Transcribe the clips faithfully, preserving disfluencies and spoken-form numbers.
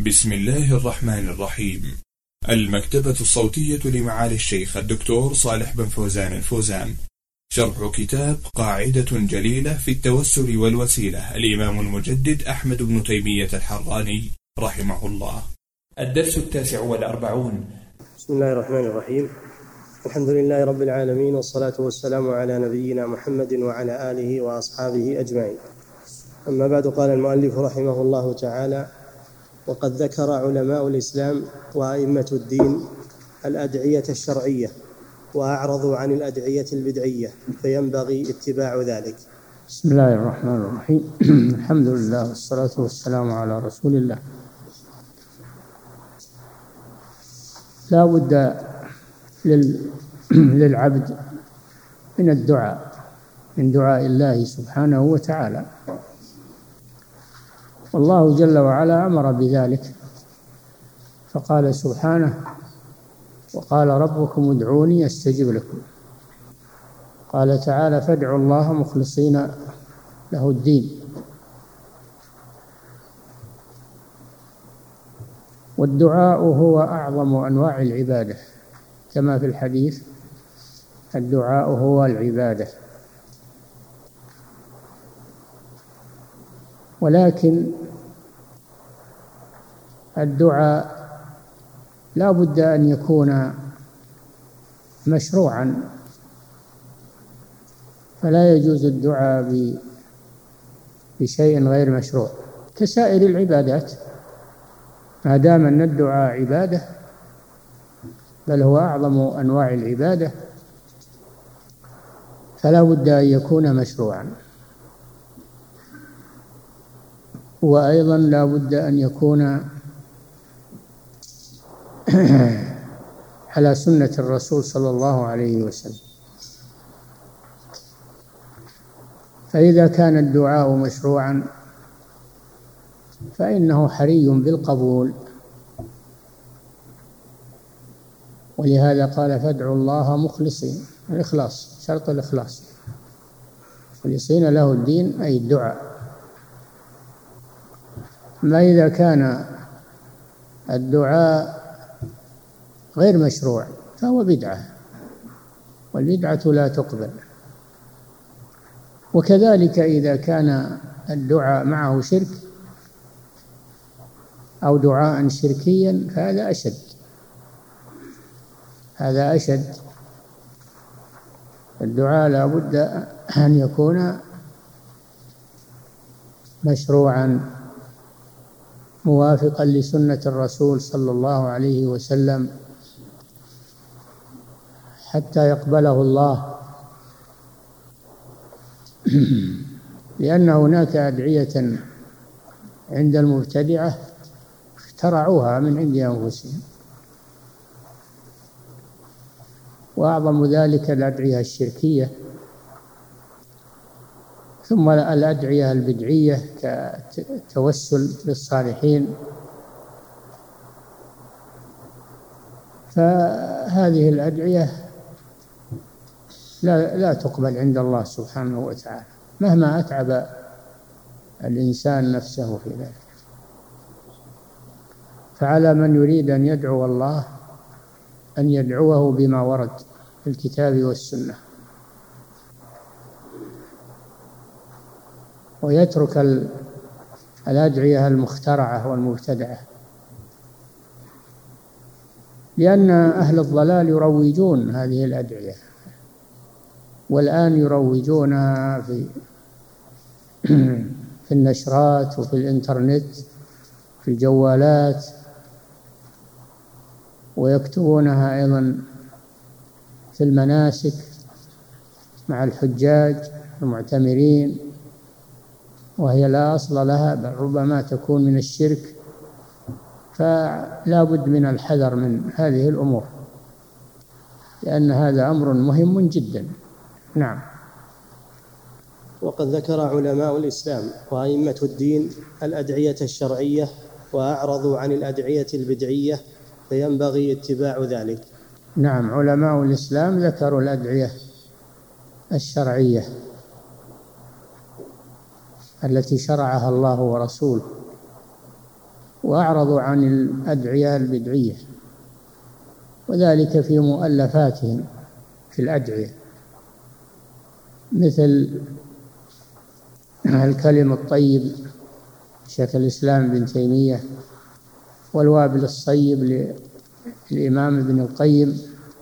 بسم الله الرحمن الرحيم. المكتبة الصوتية لمعالي الشيخ الدكتور صالح بن فوزان الفوزان، شرح كتاب قاعدة جليلة في التوسل والوسيلة، الإمام المجدد أحمد بن تيمية الحراني رحمه الله. الدرس التاسع والأربعون. بسم الله الرحمن الرحيم. الحمد لله رب العالمين، والصلاة والسلام على نبينا محمد وعلى آله وأصحابه أجمعين. أما بعد، قال المؤلف رحمه الله تعالى: وقد ذكر علماء الإسلام وأئمة الدين الأدعية الشرعية، وأعرضوا عن الأدعية البدعية، فينبغي اتباع ذلك. بسم الله الرحمن الرحيم. الحمد لله والصلاة والسلام على رسول الله. لا بد للعبد من الدعاء، من دعاء الله سبحانه وتعالى، والله جل وعلا أمر بذلك، فقال سبحانه: وقال ربكم ادعوني أستجب لكم. قال تعالى: فادعوا الله مخلصين له الدين. والدعاء هو أعظم أنواع العبادة، كما في الحديث: الدعاء هو العبادة. ولكن الدعاء لا بد أن يكون مشروعا، فلا يجوز الدعاء بشيء غير مشروع كسائر العبادات، ما دام أن الدعاء عبادة، بل هو أعظم أنواع العبادة، فلا بد أن يكون مشروعا. وأيضا لا بد أن يكون على سنة الرسول صلى الله عليه وسلم. فإذا كان الدعاء مشروعا فإنه حري بالقبول، ولهذا قال: فادعوا الله مخلصين. الإخلاص، شرط الإخلاص، مخلصين له الدين أي الدعاء. ما إذا كان الدعاء غير مشروع فهو بدعة، والبدعة لا تقبل. وكذلك إذا كان الدعاء معه شرك أو دعاء شركيا فهذا أشد، هذا أشد. الدعاء لا بد أن يكون مشروعا موافقا لسنة الرسول صلى الله عليه وسلم حتى يقبله الله. لأن هناك أدعية عند المبتدعة اخترعوها من عند أنفسهم، وأعظم ذلك الأدعية الشركية، ثم الأدعية البدعية كالتوسل بالصالحين. فهذه الأدعية لا, لا تقبل عند الله سبحانه وتعالى مهما أتعب الإنسان نفسه في ذلك. فعلى من يريد أن يدعو الله أن يدعوه بما ورد في الكتاب والسنة، ويترك الأدعية المخترعة والمبتدعة، لأن أهل الضلال يروجون هذه الأدعية، والآن يروجونها في في النشرات وفي الإنترنت في الجوالات، ويكتبونها أيضا في المناسك مع الحجاج المعتمرين، وهي لا أصل لها، بل ربما تكون من الشرك. فلا بد من الحذر من هذه الأمور، لأن هذا أمر مهم جدا. نعم. وقد ذكر علماء الإسلام وأئمة الدين الأدعية الشرعية، وأعرضوا عن الأدعية البدعية، فينبغي اتباع ذلك. نعم، علماء الإسلام ذكروا الأدعية الشرعية التي شرعها الله ورسوله، وأعرضوا عن الأدعية البدعية، وذلك في مؤلفاتهم في الأدعية، مثل الكلم الطيب شيخ الإسلام ابن تيمية، والوابل الصيب للإمام ابن القيم،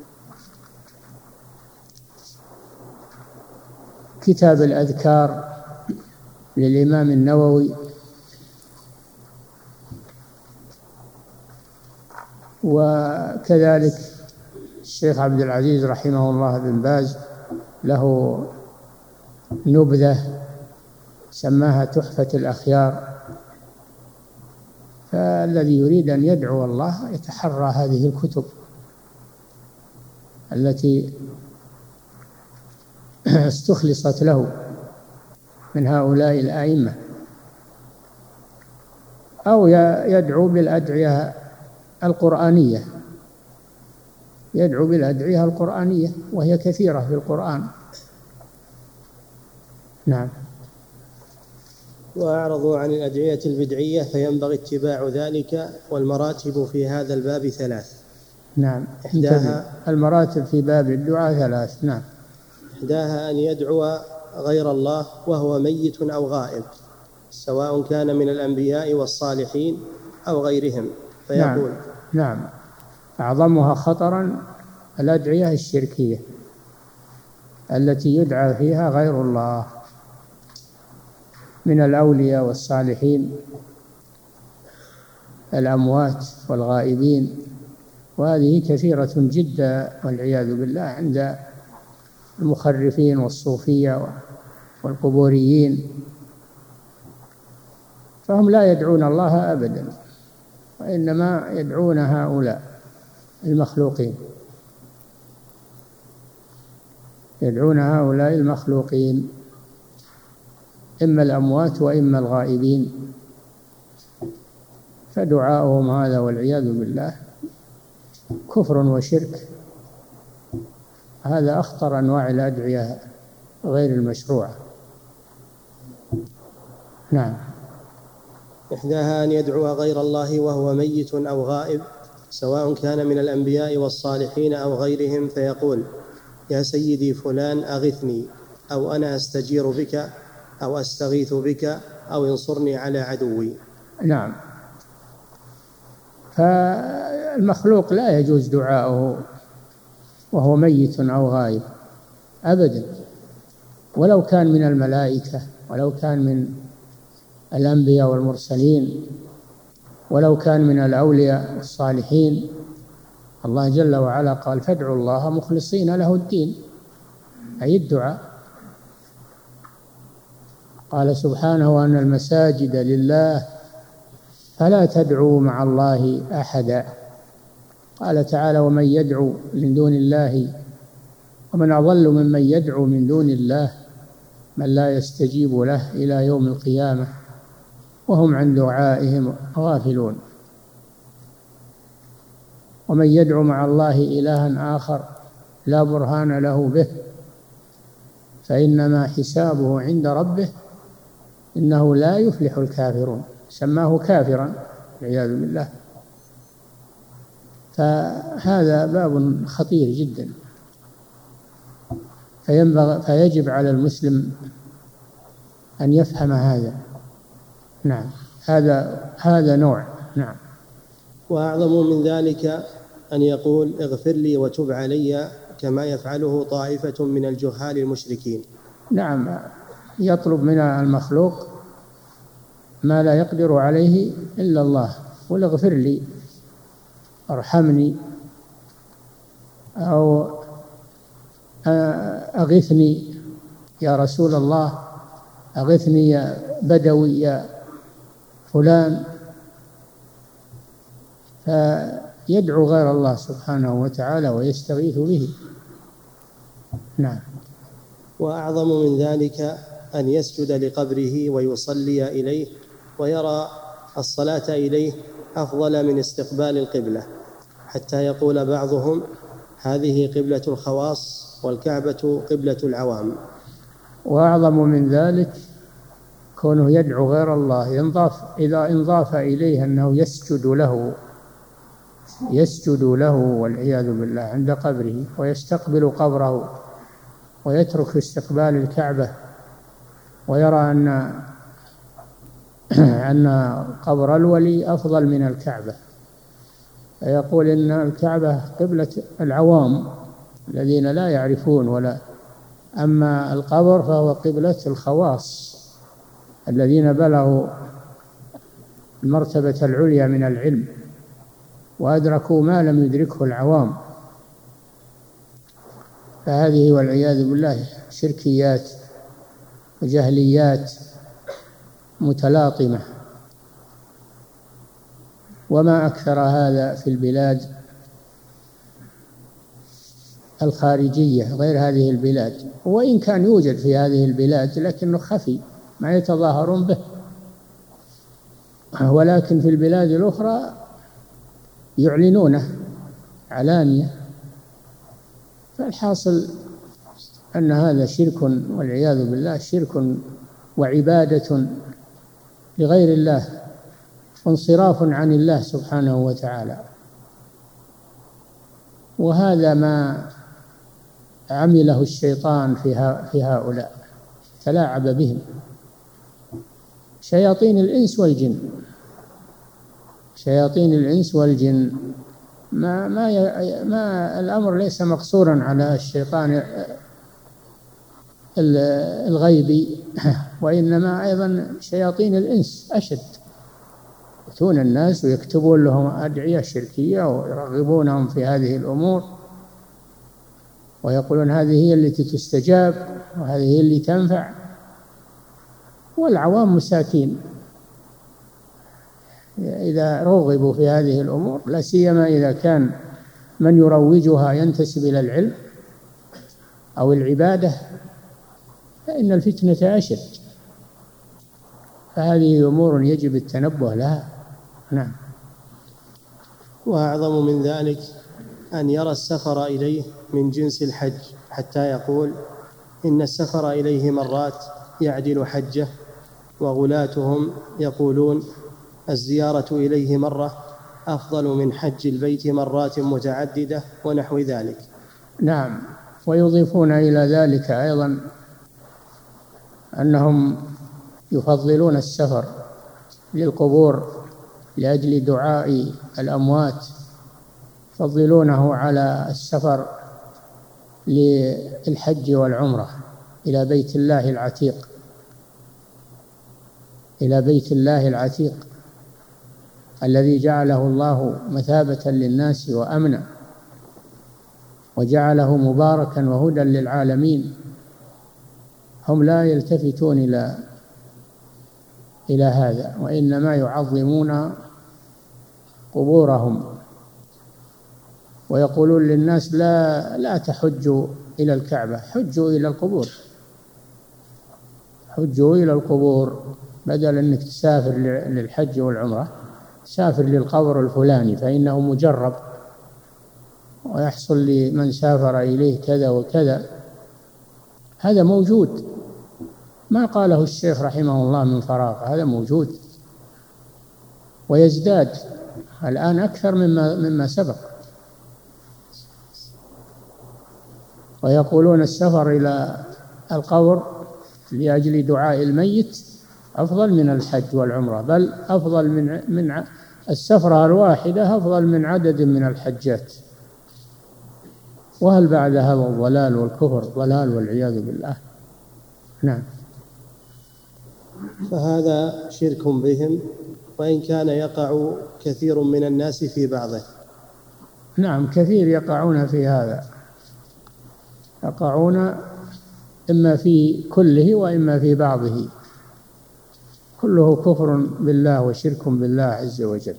كتاب الأذكار للإمام النووي، وكذلك الشيخ عبد العزيز رحمه الله بن باز له نبذة سماها تحفة الأخيار. فالذي يريد أن يدعو الله يتحرى هذه الكتب التي استخلصت له من هؤلاء الأئمة، أو يدعو بالأدعية القرآنية، يدعو بالأدعية القرآنية وهي كثيرة في القرآن. نعم. وأعرضوا عن الأدعية البدعية فينبغي اتباع ذلك، والمراتب في هذا الباب ثلاث. نعم. إحداها المراتب في باب الدعاء ثلاث. نعم. إحداها أن يدعو غير الله وهو ميت أو غائب، سواء كان من الأنبياء والصالحين أو غيرهم، فيقول. نعم. نعم. أعظمها خطرا الأدعية الشركية التي يدعى فيها غير الله من الأولياء والصالحين الأموات والغائبين، وهذه كثيرة جدا والعياذ بالله عند المخرفين والصوفية والقبوريين، فهم لا يدعون الله أبدا، وإنما يدعون هؤلاء المخلوقين، يدعون هؤلاء المخلوقين إما الأموات وإما الغائبين، فدعاؤهم هذا والعياذ بالله كفر وشرك. هذا أخطر أنواع الأدعية غير المشروعة. نعم. إحداها أن يدعو غير الله وهو ميت أو غائب، سواء كان من الأنبياء والصالحين أو غيرهم، فيقول: يا سيدي فلان أغثني، أو أنا أستجير بك، أو أستغيث بك، أو انصرني على عدوي. نعم. فالمخلوق لا يجوز دعاؤه وهو ميت أو غائب أبدا، ولو كان من الملائكة، ولو كان من الأنبياء والمرسلين، ولو كان من الأولياء الصالحين. الله جل وعلا قال: فادعوا الله مخلصين له الدين، أي الدعاء. قال سبحانه: وأن المساجد لله فلا تدعوا مع الله أحدا. قال تعالى: ومن يدعو من دون الله ومن أضل ممن يدعو من دون الله من لا يستجيب له إلى يوم القيامة وهم عن دعائهم غافلون. ومن يدعو مع الله إلها آخر لا برهان له به فإنما حسابه عند ربه إنه لا يفلح الكافرون. سماه كافرا والعياذ بالله. فهذا باب خطير جدا، فينبغي فيجب على المسلم أن يفهم هذا. نعم. هذا هذا نوع. نعم. وأعظم من ذلك أن يقول: اغفر لي وتب علي، كما يفعله طائفة من الجهال المشركين. نعم. يطلب من المخلوق ما لا يقدر عليه إلا الله، قل اغفر لي، ارحمني، أو أغثني يا رسول الله، أغثني يا بدوي يا فلان. فيدعو غير الله سبحانه وتعالى ويستغيث به. نعم. وأعظم من ذلك أن يسجد لقبره ويصلي إليه، ويرى الصلاة إليه أفضل من استقبال القبلة، حتى يقول بعضهم: هذه قبلة الخواص والكعبة قبلة العوام. وأعظم من ذلك كونه يدعو غير الله ينضاف إذا انضاف إليه أنه يسجد له يسجد له والعياذ بالله عند قبره، ويستقبل قبره ويترك استقبال الكعبة، ويرى أن أن قبر الولي أفضل من الكعبة، فيقول إن الكعبة قبلة العوام الذين لا يعرفون، ولا أما القبر فهو قبلة الخواص الذين بلغوا المرتبة العليا من العلم وأدركوا ما لم يدركه العوام. فهذه والعياذ بالله شركيات وجهليات متلاطمة، وما أكثر هذا في البلاد الخارجية غير هذه البلاد، وإن كان يوجد في هذه البلاد لكنه خفي ما يتظاهرون به، ولكن في البلاد الأخرى يعلنونه علانية. فالحاصل أن هذا شرك والعياذ بالله، شرك وعبادة لغير الله وانصراف عن الله سبحانه وتعالى. وهذا ما عمله الشيطان في هؤلاء، تلاعب بهم شياطين الإنس والجن. شياطين الإنس والجن ما ما ما الأمر ليس مقصورا على الشيطان الغيبي، وإنما أيضا شياطين الإنس أشد، يأتون الناس ويكتبون لهم أدعية شركية ويرغبونهم في هذه الأمور، ويقولون هذه هي التي تستجاب وهذه هي اللي تنفع، والعوام مساكين إذا رغبوا في هذه الأمور، لا سيما إذا كان من يروجها ينتسب إلى العلم أو العبادة، فإن الفتنة أشد. فهذه أمور يجب التنبه لها. نعم. وأعظم من ذلك أن يرى السفر إليه من جنس الحج، حتى يقول إن السفر إليه مرات يعدل حجه، وغلاتهم يقولون الزيارة إليه مرة أفضل من حج البيت مرات متعددة ونحو ذلك. نعم. ويضيفون إلى ذلك أيضا أنهم يفضلون السفر للقبور لأجل دعاء الأموات، يفضلونه على السفر للحج والعمرة إلى بيت الله العتيق إلى بيت الله العتيق الذي جعله الله مثابة للناس وأمنا، وجعله مباركا وهدى للعالمين. هم لا يلتفتون إلى إلى هذا، وإنما يعظمون قبورهم، ويقولون للناس لا لا تحجوا إلى الكعبة، حجوا إلى القبور، حجوا إلى القبور، بدل أنك تسافر للحج والعمرة سافر للقبر الفلاني فإنه مجرب ويحصل لمن سافر إليه كذا وكذا. هذا موجود، ما قاله الشيخ رحمه الله من فراغ، هذا موجود ويزداد الآن أكثر مما مما سبق. ويقولون السفر إلى القبر لأجل دعاء الميت أفضل من الحج والعمرة، بل أفضل من من السفرة الواحدة أفضل من عدد من الحجات. وهل بعد هذا الضلال والكفر ضلال والعياذ بالله. نعم. فهذا شرك بهم، وإن كان يقع كثير من الناس في بعضه. نعم، كثير يقعون في هذا، يقعون إما في كله وإما في بعضه، كله كفر بالله وشرك بالله عز وجل.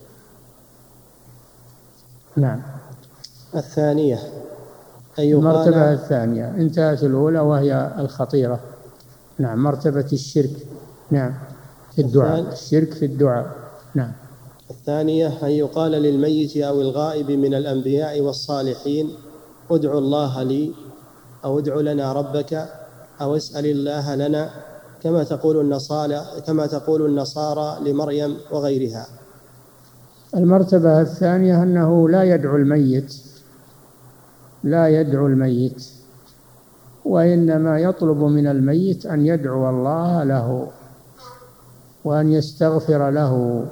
نعم. الثانية أن المرتبة الثانية انتهت الأولى وهي الخطيرة. نعم. مرتبة الشرك. نعم. في الدعاء، الشرك في الدعاء. نعم. الثانية أن يقال للميت أو الغائب من الأنبياء والصالحين ادعوا الله لي، أو ادعوا لنا ربك، أو اسأل الله لنا، كما تقول النصارى كما تقول النصارى لمريم وغيرها. المرتبة الثانية أنه لا يدعو الميت لا يدعو الميت وإنما يطلب من الميت أن يدعو الله له وأن يستغفر له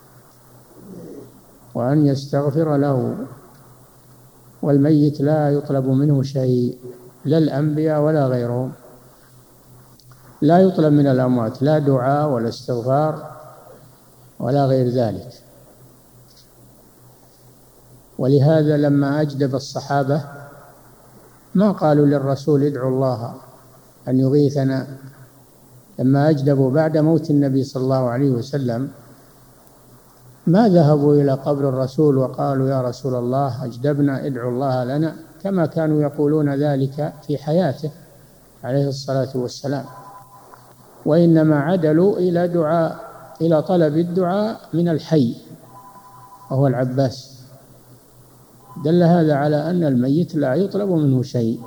وأن يستغفر له والميت لا يطلب منه شيء، لا الأنبياء ولا غيرهم، لا يطلب من الأموات لا دعاء ولا استغفار ولا غير ذلك. ولهذا لما أجدب الصحابة ما قالوا للرسول ادعوا الله أن يغيثنا، لما أجدبوا بعد موت النبي صلى الله عليه وسلم ما ذهبوا إلى قبر الرسول وقالوا يا رسول الله أجدبنا ادعوا الله لنا كما كانوا يقولون ذلك في حياته عليه الصلاة والسلام، وإنما عدلوا إلى دعاء إلى طلب الدعاء من الحي وهو العباس. دل هذا على أن الميت لا يطلب منه شيء.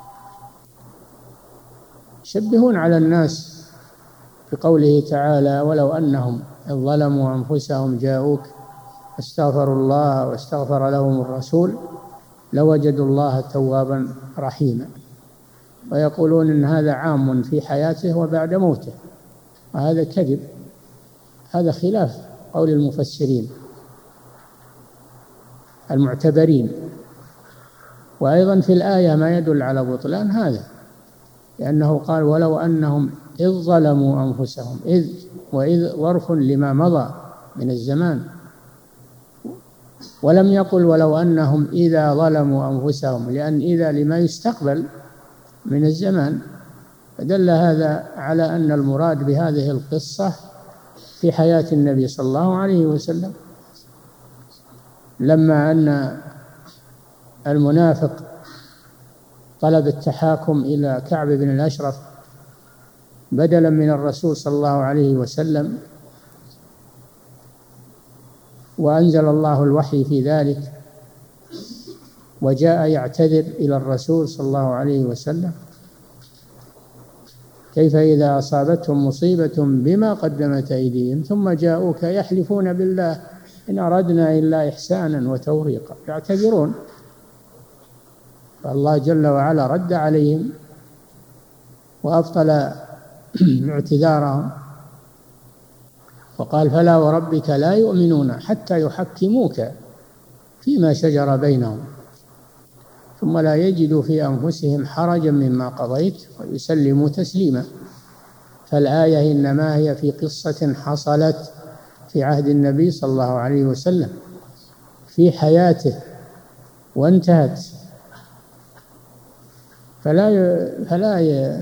يشبهون على الناس بقوله تعالى ولو أنهم إذ ظلموا أنفسهم جاءوك استغفروا الله واستغفر لهم الرسول لوجدوا الله توابا رحيما، ويقولون إن هذا عام في حياته وبعد موته، وهذا كذب، هذا خلاف قول المفسرين المعتبرين. وأيضا في الآية ما يدل على بطلان هذا، لأنه قال ولو أنهم إذ ظلموا أنفسهم، إذ وإذ ظرف لما مضى من الزمان، ولم يقل ولو أنهم إذا ظلموا أنفسهم، لأن إذا لما يستقبل من الزمان، فدل هذا على أن المراد بهذه القصة في حياة النبي صلى الله عليه وسلم، لما أن المنافق طلب التحاكم إلى كعب بن الأشرف بدلا من الرسول صلى الله عليه وسلم، وأنزل الله الوحي في ذلك وجاء يعتذر إلى الرسول صلى الله عليه وسلم، كيف إذا أصابتهم مصيبة بما قدمت أيديهم ثم جاءوك يحلفون بالله إن أردنا إلا إحسانا وتوفيقا، يعتذرون، فالله جل وعلا رد عليهم وأبطل اعتذارهم وقال فلا وربك لا يؤمنون حتى يحكموك فيما شجر بينهم ثم لا يجدوا في أنفسهم حرجا مما قضيت ويسلموا تسليما. فالآية إنما هي في قصة حصلت في عهد النبي صلى الله عليه وسلم في حياته وانتهت، فلا فلا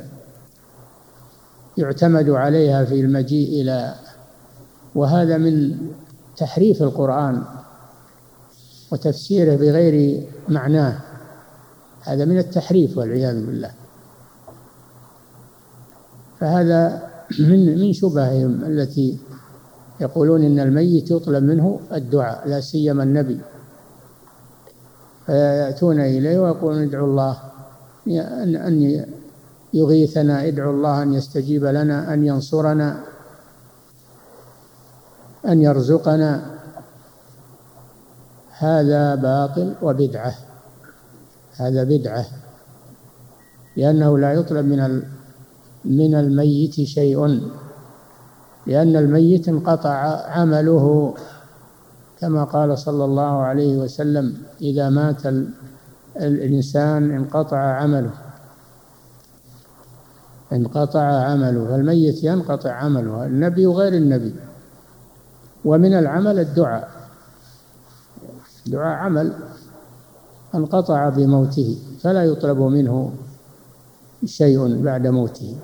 يعتمد عليها في المجيء إلى، وهذا من تحريف القرآن وتفسيره بغير معناه، هذا من التحريف والعياذ بالله. فهذا من من شبههم التي يقولون إن الميت يطلب منه الدعاء، لا سيما النبي، فيأتون إليه ويقولون ادعوا الله أن يغيثنا، ادعوا الله أن يستجيب لنا، أن ينصرنا، أن يرزقنا. هذا باطل وبدعة، هذا بدعة، لأنه لا يطلب من من الميت شيء، لأن الميت انقطع عمله كما قال صلى الله عليه وسلم إذا مات الإنسان انقطع عمله انقطع عمله فالميت ينقطع عمله، النبي وغير النبي. ومن العمل الدعاء، دعاء عمل انقطع بموته فلا يطلب منه شيء بعد موته.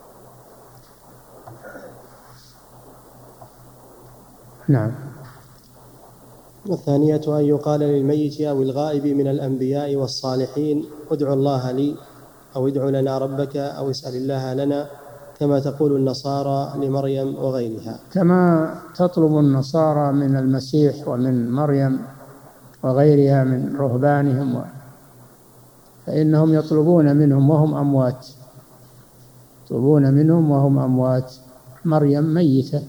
نعم. والثانية أن يقال للميت أو الغائب من الأنبياء والصالحين ادعوا الله لي، أو ادعوا لنا ربك، أو اسأل الله لنا، كما تقول النصارى لمريم وغيرها، كما تطلب النصارى من المسيح ومن مريم وغيرها من رهبانهم، فإنهم يطلبون منهم وهم أموات، يطلبون منهم وهم أموات. مريم ميتة،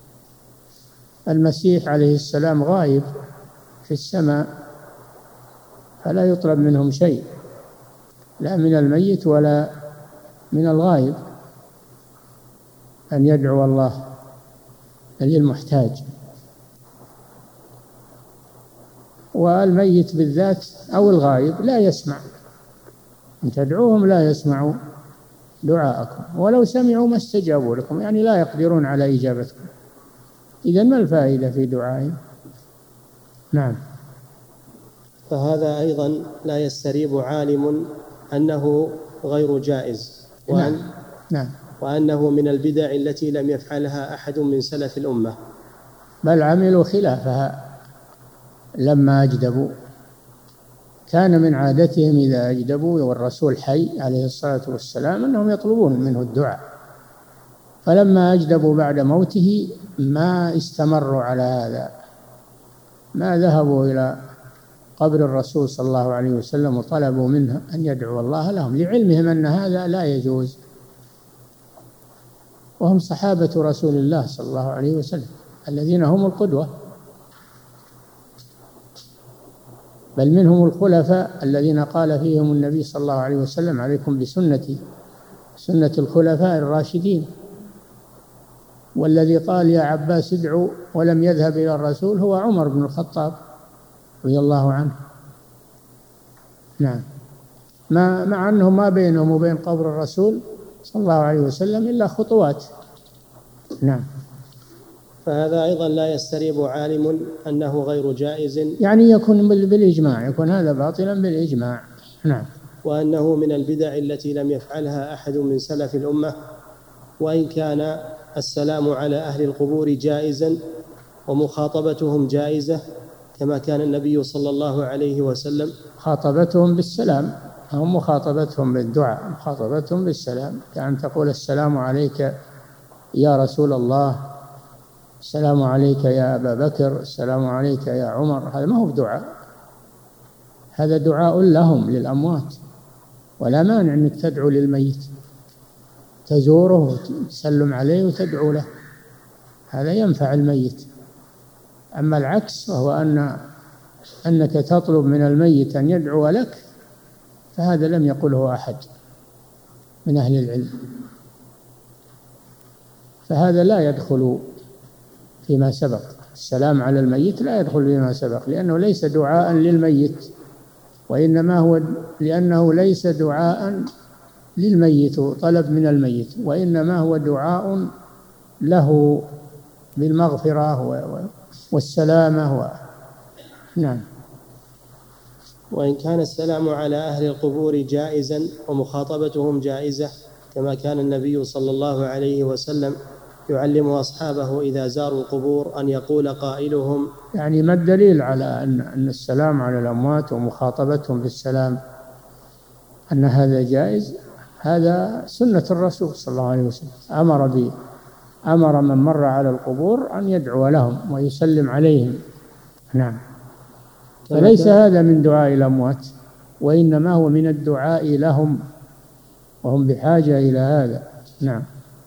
المسيح عليه السلام غائب في السماء، فلا يطلب منهم شيء، لا من الميت ولا من الغائب، أن يدعو الله للمحتاج. والميت بالذات أو الغائب لا يسمع، إن تدعوهم لا يسمعوا دعاءكم، ولو سمعوا ما استجابوا لكم، يعني لا يقدرون على إجابتكم. إذن ما الفائدة في دعائهم؟ نعم. فهذا أيضا لا يستريب عالم أنه غير جائز، وأن نعم. نعم. وأنه من البدع التي لم يفعلها أحد من سلف الأمة، بل عملوا خلافها لما أجدبوا. كان من عادتهم إذا أجدبوا والرسول حي عليه الصلاة والسلام أنهم يطلبون منه الدعاء، فلما أجدبوا بعد موته ما استمروا على هذا، ما ذهبوا إلى قبر الرسول صلى الله عليه وسلم وطلبوا منه أن يدعو الله لهم، لعلمهم أن هذا لا يجوز، وهم صحابة رسول الله صلى الله عليه وسلم الذين هم القدوة، بل منهم الخلفاء الذين قال فيهم النبي صلى الله عليه وسلم: عليكم بسنتي سنة الخلفاء الراشدين. والذي قال يا عباس ادعو ولم يذهب إلى الرسول هو عمر بن الخطاب رضي الله عنه. نعم. ما مع أنه ما بينهم وبين قبر الرسول صلى الله عليه وسلم إلا خطوات. نعم. فهذا أيضا لا يستريب عالم أنه غير جائز، يعني يكون بالإجماع، يكون هذا باطلا بالإجماع. نعم. وأنه من البدع التي لم يفعلها أحد من سلف الأمة، وإن كان السلام على أهل القبور جائزا ومخاطبتهم جائزة، كما كان النبي صلى الله عليه وسلم خاطبتهم بالسلام، هم مخاطبتهم بالدعاء، مخاطبتهم بالسلام، كأن تقول السلام عليك يا رسول الله، السلام عليك يا أبا بكر، السلام عليك يا عمر. هذا ما هو دعاء، هذا دعاء لهم للأموات، ولا مانع أنك تدعو للميت، تزوره وتسلم عليه وتدعو له، هذا ينفع الميت. أما العكس وهو أن أنك تطلب من الميت أن يدعو لك، فهذا لم يقله أحد من أهل العلم، فهذا لا يدخل فيما سبق. السلام على الميت لا يدخل فيما سبق، لأنه ليس دعاء للميت، وإنما هو لأنه ليس دعاء للميت طلب من الميت، وإنما هو دعاء له بالمغفرة والسلامة و... نعم. وإن كان السلام على أهل القبور جائزا ومخاطبتهم جائزة، كما كان النبي صلى الله عليه وسلم يعلم أصحابه إذا زاروا القبور أن يقول قائلهم. يعني ما الدليل على أن أن السلام على الأموات ومخاطبتهم بالسلام أن هذا جائز؟ هذا سنة الرسول صلى الله عليه وسلم، أمر به، أمر من مر على القبور أن يدعو لهم ويسلم عليهم. نعم. فليس هذا من دعاء الأموات، وإنما هو من الدعاء لهم، وهم بحاجة إلى هذا. نعم.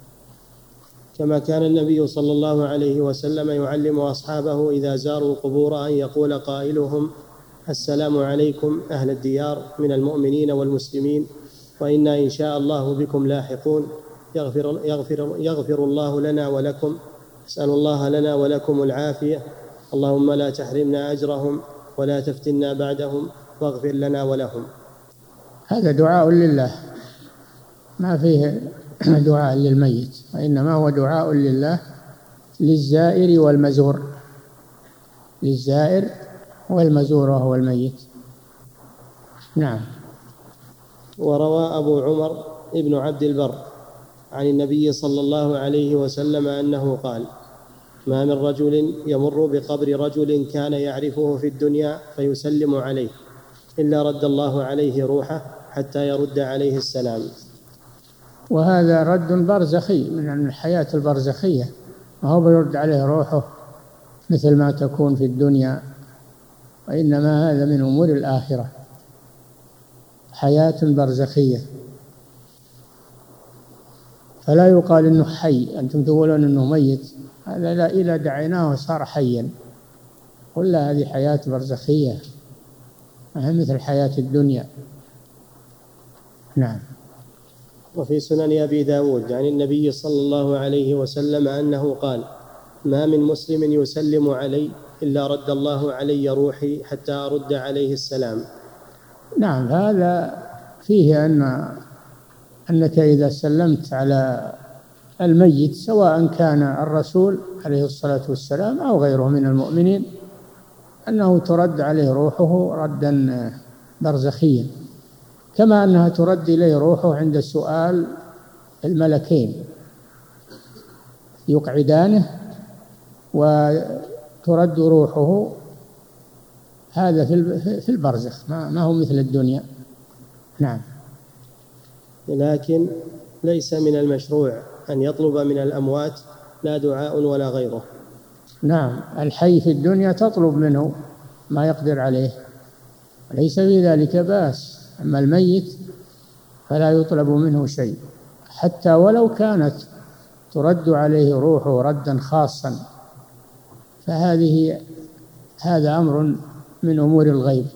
كما كان النبي صلى الله عليه وسلم يعلم أصحابه إذا زاروا القبور أن يقول قائلهم: السلام عليكم أهل الديار من المؤمنين والمسلمين، وإنا إن شاء الله بكم لاحقون، يغفر, يغفر, يغفر الله لنا ولكم، أسأل الله لنا ولكم العافية، اللهم لا تحرمنا أجرهم ولا تفتنا بعدهم، واغفر لنا ولهم. هذا دعاء لله، ما فيه دعاء للميت، وإنما هو دعاء لله للزائر والمزور، للزائر والمزور وهو الميت. نعم. وروى أبو عمر ابن عبد البر عن النبي صلى الله عليه وسلم أنه قال: ما من رجل يمر بقبر رجل كان يعرفه في الدنيا فيسلم عليه إلا رد الله عليه روحه حتى يرد عليه السلام. وهذا رد برزخي من الحياة البرزخية، وهو بيرد عليه روحه مثل ما تكون في الدنيا، وإنما هذا من أمور الآخرة، حياة برزخية. فلا يقال إنه حي، أنتم تقولون إنه ميت، هذا لا، إذا دعيناه صار حيا. قل هذه حياة برزخية ما هي مثل حياة الدنيا. نعم. وفي سنن أبي داود عن النبي صلى الله عليه وسلم أنه قال: ما من مسلم يسلم علي إلا رد الله علي روحي حتى أرد عليه السلام. نعم، هذا فيه أن أنك إذا سلمت على الميت سواء كان الرسول عليه الصلاة والسلام أو غيره من المؤمنين أنه ترد عليه روحه ردا برزخيا، كما أنها ترد إليه روحه عند سؤال الملكين يقعدانه وترد روحه. هذا في البرزخ، ما هو مثل الدنيا. نعم. لكن ليس من المشروع أن يطلب من الأموات لا دعاء ولا غيره. نعم، الحي في الدنيا تطلب منه ما يقدر عليه، ليس في ذلك بأس. أما الميت فلا يطلب منه شيء، حتى ولو كانت ترد عليه روحه ردا خاصا، فهذه هذا أمر من أمور الغيب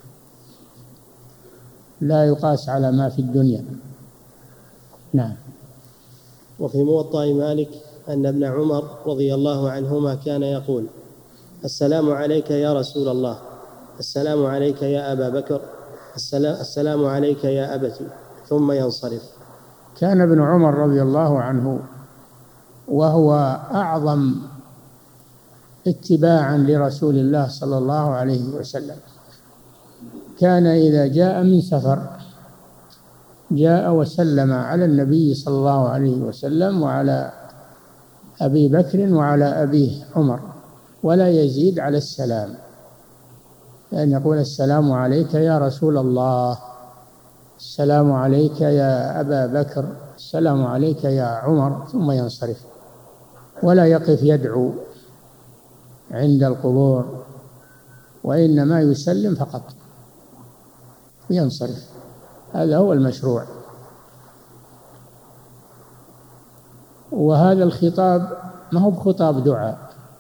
لا يقاس على ما في الدنيا. نعم. وفي موطأ مالك أن ابن عمر رضي الله عنهما كان يقول: السلام عليك يا رسول الله، السلام عليك يا أبا بكر، السلام عليك يا أبتي، ثم ينصرف. كان ابن عمر رضي الله عنه وهو أعظم اتباعا لرسول الله صلى الله عليه وسلم، كان إذا جاء من سفر جاء وسلم على النبي صلى الله عليه وسلم وعلى أبي بكر وعلى أبيه عمر، ولا يزيد على السلام، يعني يقول: السلام عليك يا رسول الله، السلام عليك يا أبا بكر، السلام عليك يا عمر، ثم ينصرف، ولا يقف يدعو عند القبور، وإنما يسلم فقط وينصرف. هذا هو المشروع. وهذا الخطاب ما هو بخطاب دعاء.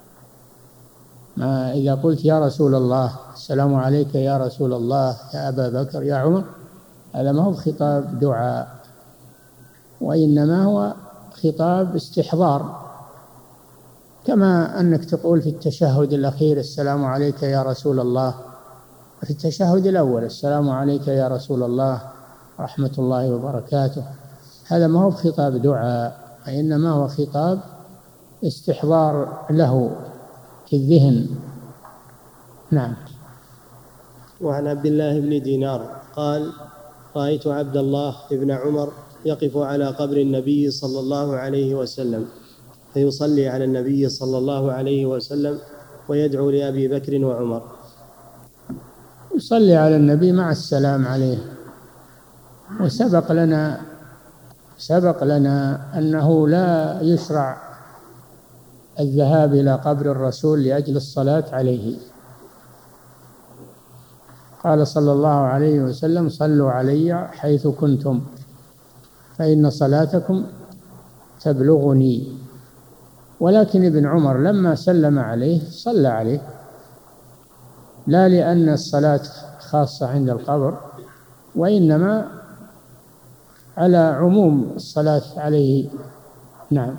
ما إذا قلت يا رسول الله، السلام عليك يا رسول الله يا أبا بكر يا عمر، هذا ما هو بخطاب دعاء، وإنما هو خطاب استحضار، كما أنك تقول في التشهد الأخير: السلام عليك يا رسول الله، في التشهد الأول: السلام عليك يا رسول الله رحمة الله وبركاته. هذا ما هو خطاب دعاء، وإنما هو خطاب استحضار له في الذهن. نعم. وعن عبد الله بن دينار قال: رأيت عبد الله بن عمر يقف على قبر النبي صلى الله عليه وسلم فيصلي على النبي صلى الله عليه وسلم ويدعو لأبي بكر وعمر. يصلي على النبي مع السلام عليه. وسبق لنا سبق لنا أنه لا يشرع الذهاب إلى قبر الرسول لأجل الصلاة عليه. قال صلى الله عليه وسلم: صلوا علي حيث كنتم فإن صلاتكم تبلغني. ولكن ابن عمر لما سلم عليه صلى عليه، لا لأن الصلاة خاصة عند القبر، وإنما على عموم الصلاة عليه. نعم.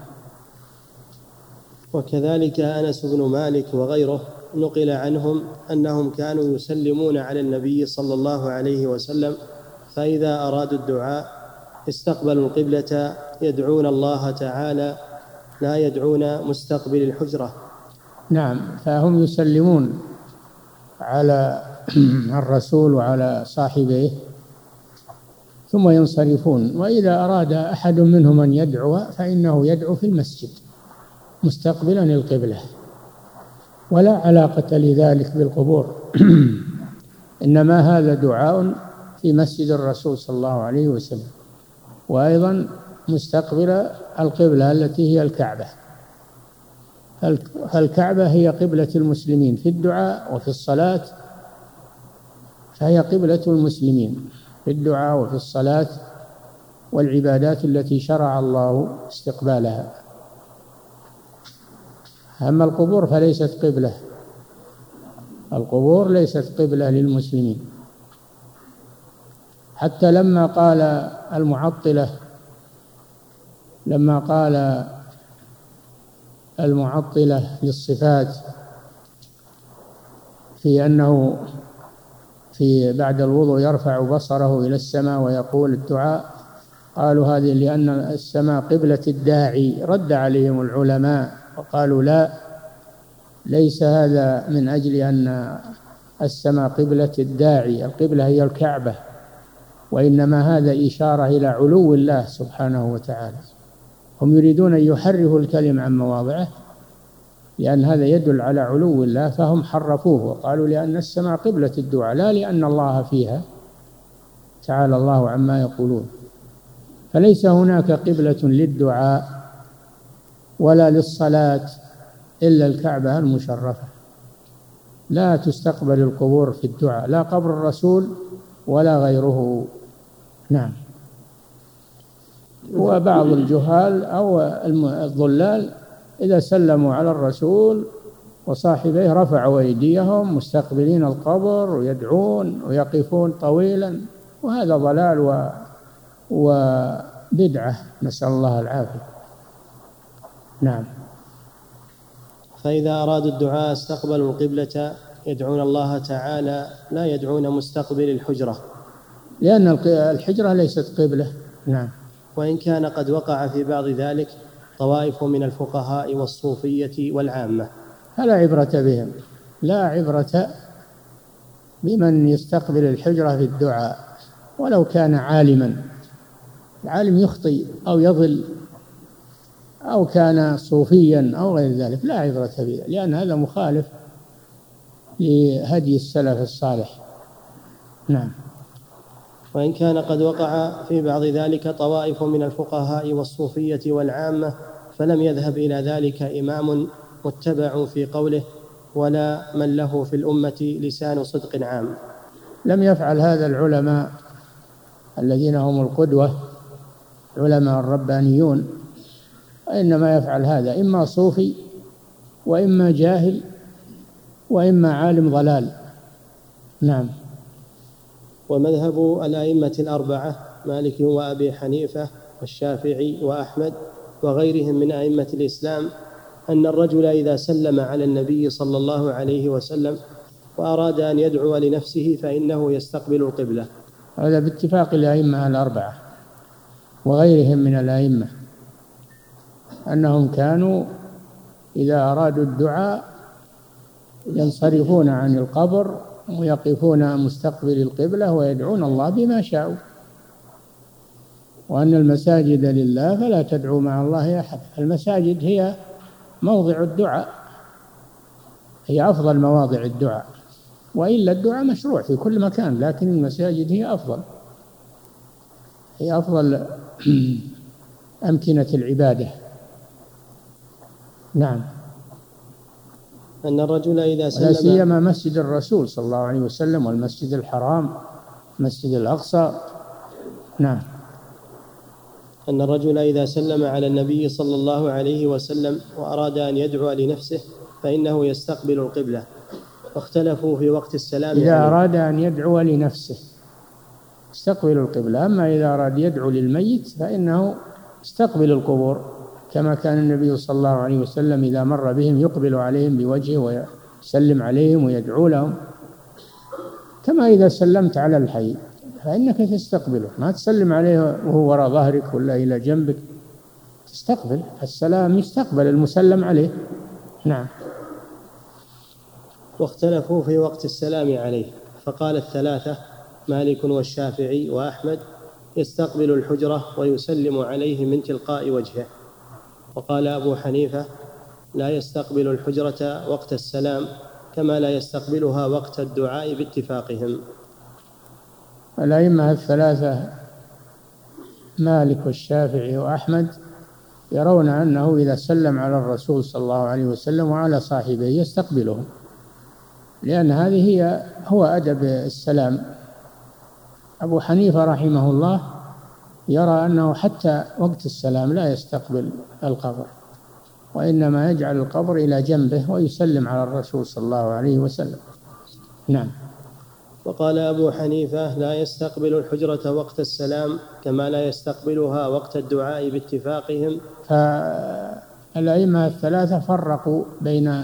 وكذلك أنس بن مالك وغيره نقل عنهم أنهم كانوا يسلمون على النبي صلى الله عليه وسلم، فإذا أرادوا الدعاء استقبلوا القبلة يدعون الله تعالى، لا يدعون مستقبل الحجرة. نعم، فهم يسلمون على الرسول وعلى صاحبيه ثم ينصرفون. وإذا أراد أحد منهم أن يدعو فإنه يدعو في المسجد مستقبلا القبلة، ولا علاقة لذلك بالقبور. إنما هذا دعاء في مسجد الرسول صلى الله عليه وسلم، وأيضا مستقبل القبلة التي هي الكعبة. فالكعبة هي قبلة المسلمين في الدعاء وفي الصلاة، فهي قبلة المسلمين في الدعاء وفي الصلاة، والعبادات التي شرع الله استقبالها. أما القبور فليست قبلة، القبور ليست قبلة للمسلمين. حتى لما قال المعطلة لما قال المعطلة للصفات في أنه في بعد الوضوء يرفع بصره إلى السماء ويقول الدعاء، قالوا هذه لأن السماء قبلة الداعي. رد عليهم العلماء وقالوا لا، ليس هذا من أجل أن السماء قبلة الداعي، القبلة هي الكعبة، وإنما هذا إشارة إلى علو الله سبحانه وتعالى. هم يريدون أن يحرفوا الكلم عن مواضعه لأن هذا يدل على علو الله، فهم حرفوه وقالوا لأن السماء قبلة الدعاء لا لأن الله فيها، تعالى الله عما يقولون. فليس هناك قبلة للدعاء ولا للصلاة إلا الكعبة المشرفة. لا تستقبل القبور في الدعاء، لا قبر الرسول ولا غيره. نعم. وبعض الجهال أو الضلال إذا سلموا على الرسول وصاحبيه رفعوا أيديهم مستقبلين القبر ويدعون ويقفون طويلا، وهذا ضلال و... وبدعة، نسأل الله العافية. نعم. فإذا أرادوا الدعاء استقبلوا القبلة يدعون الله تعالى، لا يدعون مستقبل الحجرة، لأن الحجرة ليست قبلة. نعم. وإن كان قد وقع في بعض ذلك طوائف من الفقهاء والصوفية والعامة، فلا عبرة بهم، لا عبرة بمن يستقبل الحجرة في الدعاء ولو كان عالما. العالم يخطئ أو يضل أو كان صوفيا أو غير ذلك، لا عبرة به، لأن هذا مخالف لهدي السلف الصالح. نعم. وإن كان قد وقع في بعض ذلك طوائف من الفقهاء والصوفية والعامة فلم يذهب إلى ذلك إمام متبع في قوله ولا من له في الأمة لسان صدق عام. لم يفعل هذا العلماء الذين هم القدوة، علماء الربانيون، وإنما يفعل هذا إما صوفي وإما جاهل وإما عالم ضلال. نعم. ومذهب الأئمة الأربعة مالك وأبي حنيفة والشافعي وأحمد وغيرهم من أئمة الإسلام أن الرجل إذا سلم على النبي صلى الله عليه وسلم وأراد أن يدعو لنفسه فإنه يستقبل القبلة. هذا باتفاق الأئمة الأربعة وغيرهم من الأئمة أنهم كانوا إذا أرادوا الدعاء ينصرفون عن القبر ويقفون مستقبل القبلة ويدعون الله بما شاءوا، وأن المساجد لله فلا تدعوا مع الله أحد. المساجد هي موضع الدعاء، هي أفضل مواضع الدعاء، وإلا الدعاء مشروع في كل مكان، لكن المساجد هي أفضل، هي أفضل أمكنة العبادة. نعم. أن الرجل إذا سلم، ولا سيما مسجد الرسول صلى الله عليه وسلم والمسجد الحرام مسجد الأقصى. نعم. أن الرجل إذا سلم على النبي صلى الله عليه وسلم وأراد أن يدعو لنفسه فإنه يستقبل القبلة، واختلفوا في وقت السلام. إذا أراد أن يدعو لنفسه استقبل القبلة، أما إذا أراد يدعو للميت فإنه استقبل القبور، كما كان النبي صلى الله عليه وسلم إذا مر بهم يقبل عليهم بوجهه ويسلم عليهم ويدعو لهم، كما إذا سلمت على الحي فإنك تستقبله، ما تسلم عليه وهو وراء ظهرك ولا إلى جنبك، تستقبل. السلام يستقبل المسلم عليه. نعم. واختلفوا في وقت السلام عليه، فقال الثلاثة مالك والشافعي وأحمد يستقبل الحجرة ويسلم عليه من تلقاء وجهه، وقال أبو حنيفة لا يستقبل الحجرة وقت السلام كما لا يستقبلها وقت الدعاء باتفاقهم. الأئمة الثلاثة مالك والشافعي وأحمد يرون أنه إذا سلم على الرسول صلى الله عليه وسلم وعلى صاحبه يستقبلهم، لأن هذه هي هو أدب السلام. أبو حنيفة رحمه الله يرى أنه حتى وقت السلام لا يستقبل القبر، وإنما يجعل القبر إلى جنبه ويسلم على الرسول صلى الله عليه وسلم. نعم. وقال أبو حنيفة لا يستقبل الحجرة وقت السلام كما لا يستقبلها وقت الدعاء باتفاقهم. فالأئمة الثلاثة فرقوا بين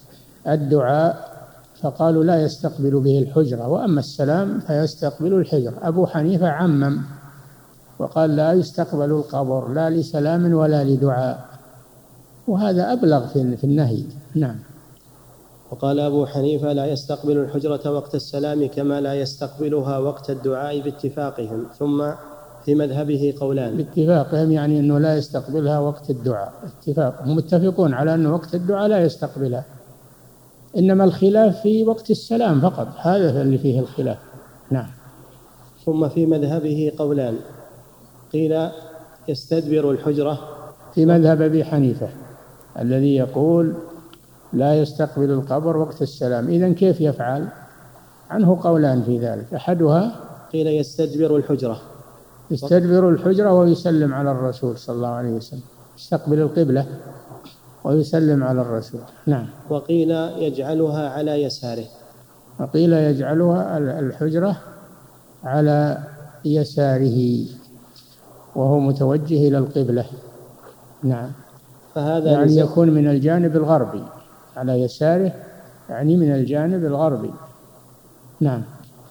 الدعاء فقالوا لا يستقبل به الحجرة، وأما السلام فيستقبل الحجر. أبو حنيفة عمم وقال لا يستقبل القبر لا لسلام ولا لدعاء، وهذا أبلغ في النهي. نعم. وقال أبو حنيفة لا يستقبل الحجرة وقت السلام كما لا يستقبلها وقت الدعاء باتفاقهم. ثم في مذهبه قولان. باتفاقهم يعني أنه لا يستقبلها وقت الدعاء، اتفاق، هم متفقون على أنه وقت الدعاء لا يستقبلها، إنما الخلاف في وقت السلام فقط، هذا اللي فيه الخلاف. نعم. ثم في مذهبه قولان، قيل يستدبر الحجرة في مذهب أبي حنيفة الذي يقول لا يستقبل القبر وقت السلام. إذن كيف يفعل؟ عنه قولان في ذلك، أحدها قيل يستدبر الحجرة يستدبر الحجرة ويسلم على الرسول صلى الله عليه وسلم، يستقبل القبلة ويسلم على الرسول. نعم. وقيل يجعلها على يساره وقيل يجعلها الحجرة على يساره وهو متوجه إلى القبلة. نعم. فهذا يعني يكون من الجانب الغربي، على يساره يعني من الجانب الغربي. نعم.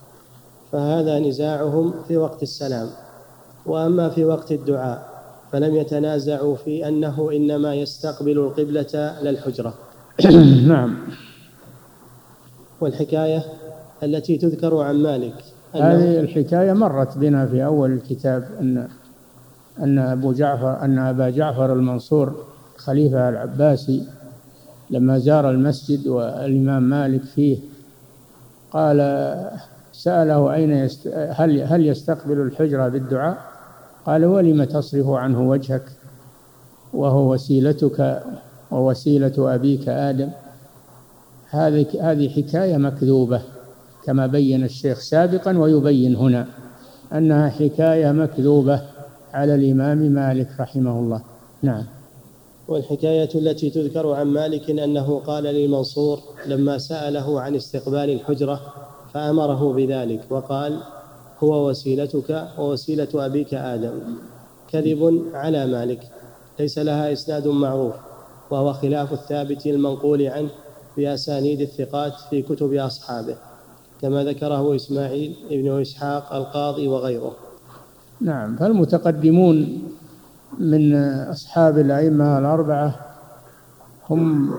فهذا نزاعهم في وقت السلام. وأما في وقت الدعاء فلم يتنازعوا في أنه إنما يستقبل القبلة للحجرة. نعم. والحكاية التي تذكر عن مالك، هذه الحكاية مرت بنا في أول الكتاب، أن أن أبو جعفر أن أبا جعفر المنصور خليفة العباسي لما زار المسجد والإمام مالك فيه قال سأله أين يست... هل هل يستقبل الحجرة بالدعاء؟ قال ولم تصرف عنه وجهك وهو وسيلتك ووسيلة أبيك آدم. هذه هذه حكاية مكذوبة كما بين الشيخ سابقا ويبين هنا أنها حكاية مكذوبة على الإمام مالك رحمه الله. نعم. والحكاية التي تذكر عن مالك أنه قال للمنصور لما سأله عن استقبال الحجرة فأمره بذلك وقال هو وسيلتك ووسيلة أبيك آدم، كذب على مالك، ليس لها إسناد معروف، وهو خلاف الثابت المنقول عنه بأسانيد الثقات في كتب أصحابه كما ذكره إسماعيل ابن إسحاق القاضي وغيره. نعم. فالمتقدمون من أصحاب الأئمة الأربعة هم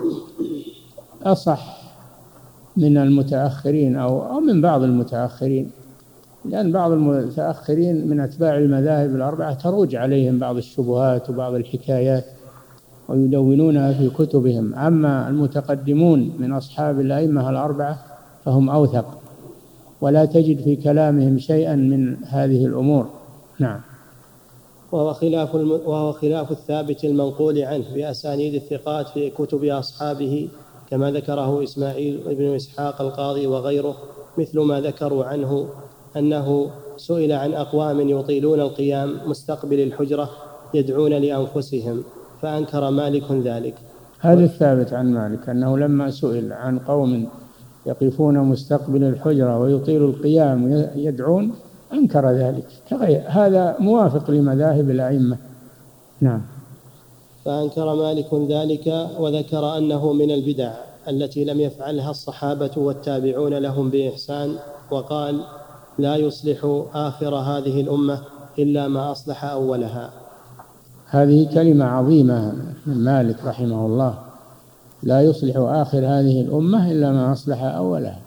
أصح من المتأخرين أو أو من بعض المتأخرين، لأن بعض المتأخرين من أتباع المذاهب الأربعة تروج عليهم بعض الشبهات وبعض الحكايات ويدونونها في كتبهم. أما المتقدمون من أصحاب الأئمة الأربعة فهم أوثق ولا تجد في كلامهم شيئا من هذه الأمور. نعم. وهو خلاف الم... وهو خلاف الثابت المنقول عنه بأسانيد الثقات في كتب أصحابه كما ذكره إسماعيل بن إسحاق القاضي وغيره، مثل ما ذكروا عنه أنه سئل عن أقوام يطيلون القيام مستقبل الحجرة يدعون لأنفسهم فأنكر مالك ذلك. هذا الثابت عن مالك أنه لما سئل عن قوم يقفون مستقبل الحجرة ويطيل القيام يدعون أنكر ذلك. هذا موافق لمذاهب الأئمة. نعم. فأنكر مالك ذلك وذكر أنه من البدع التي لم يفعلها الصحابة والتابعون لهم بإحسان، وقال لا يصلح آخر هذه الأمة إلا ما أصلح أولها. هذه كلمة عظيمة من مالك رحمه الله، لا يصلح آخر هذه الأمة إلا ما أصلح أولها،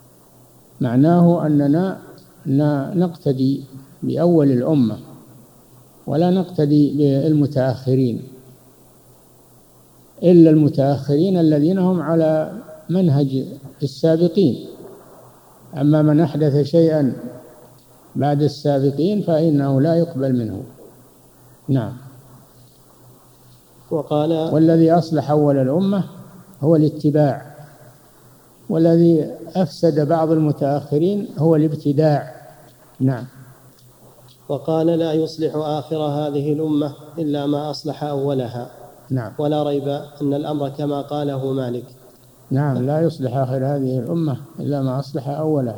معناه أننا نقتدي بأول الأمة ولا نقتدي بالمتأخرين، إلا المتأخرين الذين هم على منهج السابقين. أما من أحدث شيئا بعد السابقين فإنه لا يقبل منه. نعم. وقال والذي أصلح أول الأمة هو الاتباع، والذي أفسد بعض المتأخرين هو الابتداع. نعم. وقال لا يصلح آخر هذه الأمة إلا ما أصلح أولها. نعم. ولا ريب أن الأمر كما قاله مالك. نعم، لا يصلح آخر هذه الأمة إلا ما أصلح أولها.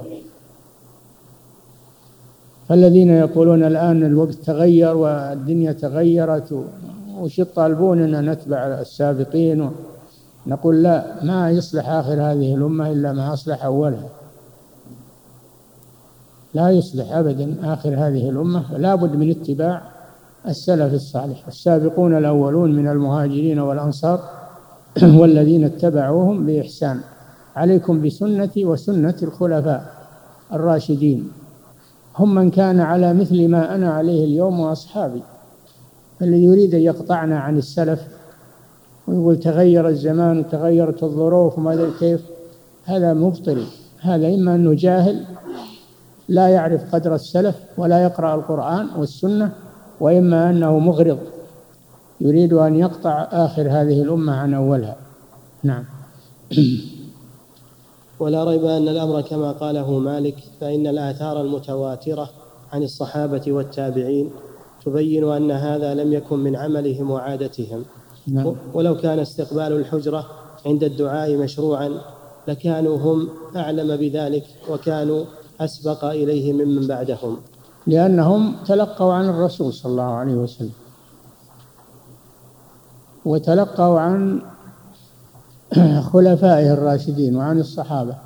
فالذين يقولون الآن الوقت تغير والدنيا تغيرت وش يطالبون أن نتبع السابقين، نقول لا، ما يصلح آخر هذه الأمة إلا ما أصلح أولها. لا يصلح أبدا آخر هذه الأمة، لا بد من اتباع السلف الصالح السابقون الأولون من المهاجرين والأنصار والذين اتبعوهم بإحسان. عليكم بسنتي وسنة الخلفاء الراشدين، هم من كان على مثل ما أنا عليه اليوم وأصحابي. الذي يريد أن يقطعنا عن السلف ويقول تغير الزمان وتغيرت الظروف وما كيف، هذا مبطل. هذا إما أنه جاهل لا يعرف قدر السلف ولا يقرأ القرآن والسنة، وإما أنه مغرض يريد أن يقطع آخر هذه الأمة عن أولها. نعم. ولا ريب أن الأمر كما قاله مالك، فإن الآثار المتواترة عن الصحابة والتابعين تبين أن هذا لم يكن من عملهم وعادتهم. نعم. ولو كان استقبال الحجرة عند الدعاء مشروعا لكانوا هم أعلم بذلك وكانوا أسبق إليه ممن بعدهم، لأنهم تلقوا عن الرسول صلى الله عليه وسلم وتلقوا عن خلفائه الراشدين وعن الصحابة،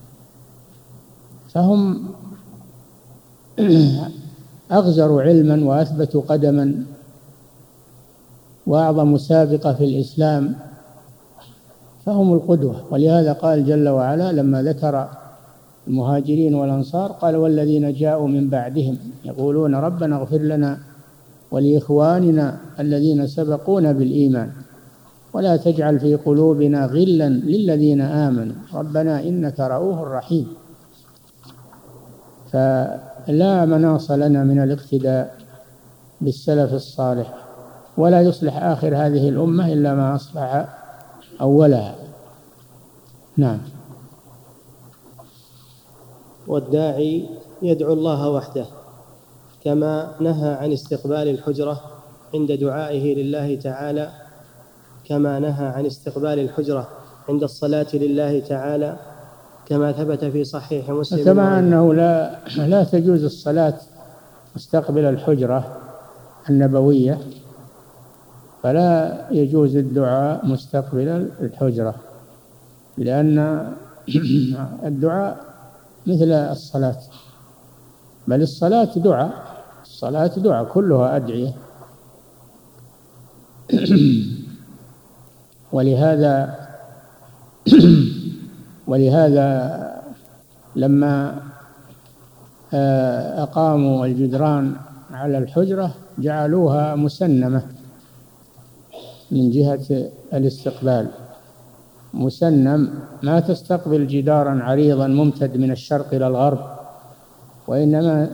فهم أغزروا علما وأثبتوا قدما وأعظم سابقة في الإسلام، فهم القدوة. ولهذا قال جل وعلا لما ذكر المهاجرين والأنصار قال والذين جاءوا من بعدهم يقولون ربنا اغفر لنا ولإخواننا الذين سبقونا بالإيمان ولا تجعل في قلوبنا غلا للذين آمنوا ربنا إنك رؤوف رحيم. فلا مناص لنا من الاقتداء بالسلف الصالح، ولا يصلح آخر هذه الأمة إلا ما أصلح أولها. نعم. والداعي يدعو الله وحده، كما نهى عن استقبال الحجرة عند دعائه لله تعالى، كما نهى عن استقبال الحجرة عند الصلاة لله تعالى، كما ثبت في صحيح مسلم. كما أنه لا لا تجوز الصلاة مستقبل الحجرة النبوية، فلا يجوز الدعاء مستقبل الحجرة، لأن الدعاء مثل الصلاة، بل الصلاة دعاء، الصلاة دعاء كلها أدعية. ولهذا ولهذا لما أقاموا الجدران على الحجرة جعلوها مسنمة من جهة الاستقبال، مسنم، ما تستقبل جدارا عريضا ممتد من الشرق إلى الغرب، وإنما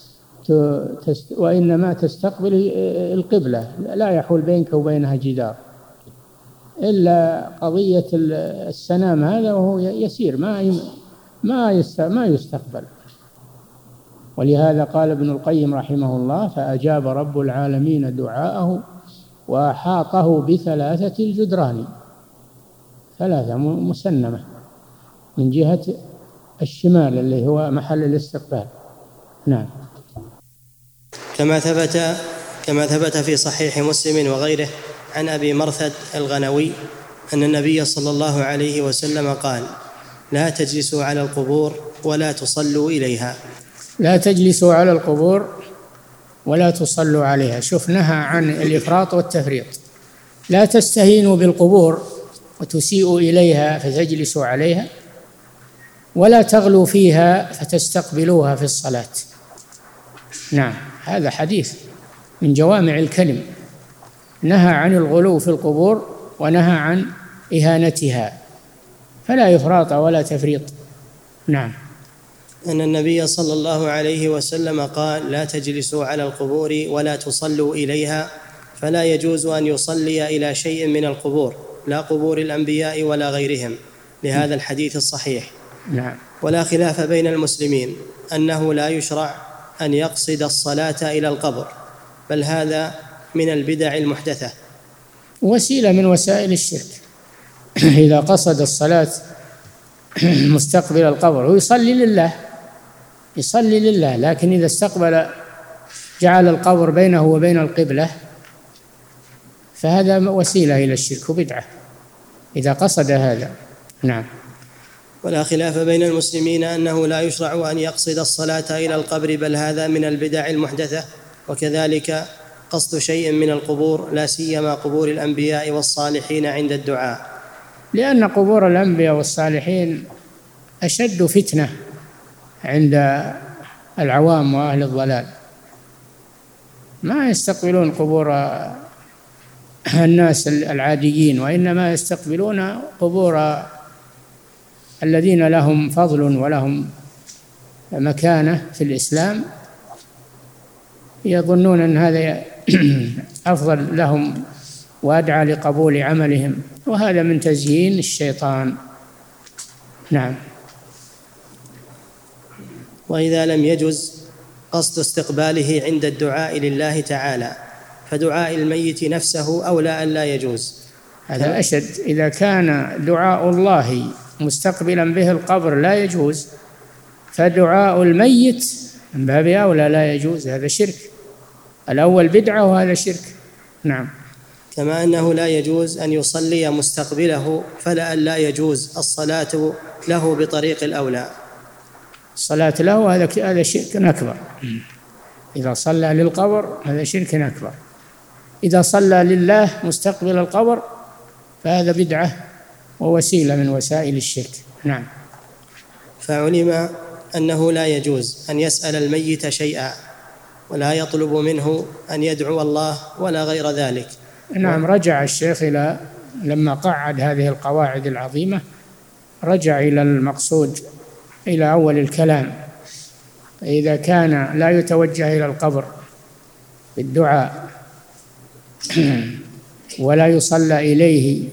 وإنما تستقبل القبلة، لا يحول بينك وبينها جدار، إلا قضية السنام هذا وهو يسير ما ما ما يستقبل. ولهذا قال ابن القيم رحمه الله فأجاب رب العالمين دعاءه وأحاطه بثلاثة الجدران، ثلاثة مسنمة من جهة الشمال اللي هو محل الاستقبال. نعم. كما ثبت كما ثبت في صحيح مسلم وغيره عن أبي مرثد الغنوي أن النبي صلى الله عليه وسلم قال لا تجلسوا على القبور ولا تصلوا إليها. لا تجلسوا على القبور ولا تصلوا عليها. شوف، نهى عن الإفراط والتفريط. لا تستهينوا بالقبور وتسيئوا إليها فتجلسوا عليها، ولا تغلوا فيها فتستقبلوها في الصلاة. نعم، هذا حديث من جوامع الكلم، نهى عن الغلو في القبور ونهى عن إهانتها، فلا إفراط ولا تفريط. نعم. أن النبي صلى الله عليه وسلم قال لا تجلسوا على القبور ولا تصلوا إليها، فلا يجوز أن يصلي إلى شيء من القبور، لا قبور الأنبياء ولا غيرهم، لهذا الحديث الصحيح. نعم. ولا خلاف بين المسلمين أنه لا يشرع أن يقصد الصلاة إلى القبر، بل هذا من البدع المحدثة. وسيلة من وسائل الشرك. إذا قصد الصلاة مستقبل القبر ويصلي لله، يصلي لله، لكن إذا استقبل جعل القبر بينه وبين القبلة فهذا وسيلة إلى الشرك وبدعة إذا قصد هذا. نعم. ولا خلاف بين المسلمين أنه لا يشرع أن يقصد الصلاة إلى القبر، بل هذا من البدع المحدثة. وكذلك قصد شيء من القبور، لا سيما قبور الأنبياء والصالحين عند الدعاء، لأن قبور الأنبياء والصالحين أشد فتنة عند العوام وأهل الضلال، ما يستقبلون قبور الناس العاديين، وإنما يستقبلون قبور الذين لهم فضل ولهم مكانة في الإسلام، يظنون أن هذا أفضل لهم وأدعى لقبول عملهم، وهذا من تزيين الشيطان. نعم. وإذا لم يجز قصد استقباله عند الدعاء لله تعالى، فدعاء الميت نفسه أولى أن لا يجوز. هذا أشد. إذا كان دعاء الله مستقبلا به القبر لا يجوز، فدعاء الميت من باب أولى لا يجوز، هذا شرك. الأول بدعة وهذا شرك. نعم. كما أنه لا يجوز أن يصلي مستقبله، فلا أن لا يجوز الصلاة له بطريق الأولى. الصلاة له هذا هذا شرك أكبر. إذا صلى للقبر هذا شرك أكبر. إذا صلى لله مستقبل القبر فهذا بدعة ووسيلة من وسائل الشرك. نعم. فعلم أنه لا يجوز أن يسأل الميت شيئا، ولا يطلب منه أن يدعو الله ولا غير ذلك. نعم. رجع الشيخ إلى لما قعد هذه القواعد العظيمة، رجع إلى المقصود، إلى أول الكلام. إذا كان لا يتوجه إلى القبر بالدعاء ولا يصلى إليه،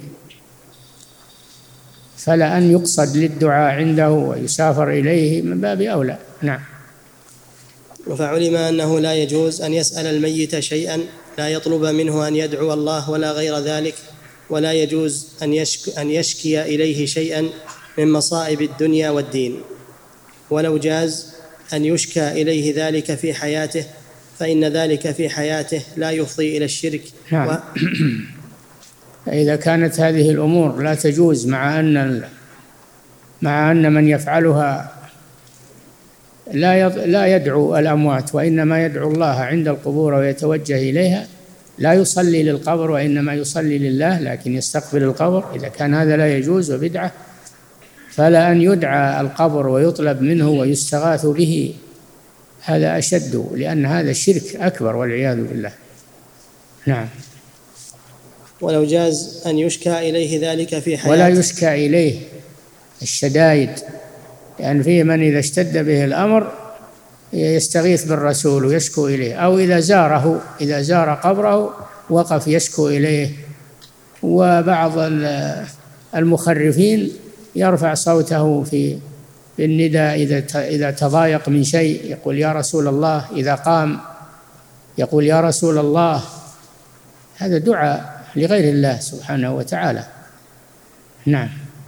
فلا أن يقصد للدعاء عنده ويسافر إليه من باب أولى. نعم. فعلم أنه لا يجوز أن يسأل الميت شيئا، لا يطلب منه أن يدعو الله ولا غير ذلك، ولا يجوز أن يشك أن يشكي إليه شيئا من مصائب الدنيا والدين. ولو جاز أن يشكى إليه ذلك في حياته، فإن ذلك في حياته لا يفضي إلى الشرك. نعم. و... فإذا كانت هذه الأمور لا تجوز، مع أن مع أن من يفعلها لا يض... لا يدعو الأموات، وإنما يدعو الله عند القبور ويتوجه إليها، لا يصلي للقبر وإنما يصلي لله، لكن يستقبل القبر، إذا كان هذا لا يجوز وبدعة، فلا أن يدعى القبر ويطلب منه ويستغاث به، هذا أشد، لأن هذا شرك أكبر والعياذ بالله. نعم. ولو جاز أن يشكى إليه ذلك في حياته، ولا يشكى إليه الشدائد، لأن يعني فيه من إذا اشتد به الأمر يستغيث بالرسول ويشكو إليه، أو إذا زاره إذا زار قبره وقف يشكو إليه. وبعض المخرفين يرفع صوته في بالنداء إذا إذا تضايق من شيء، يقول يا رسول الله، إذا قام يقول يا رسول الله. هذا دعاء لغير الله سبحانه وتعالى. نعم.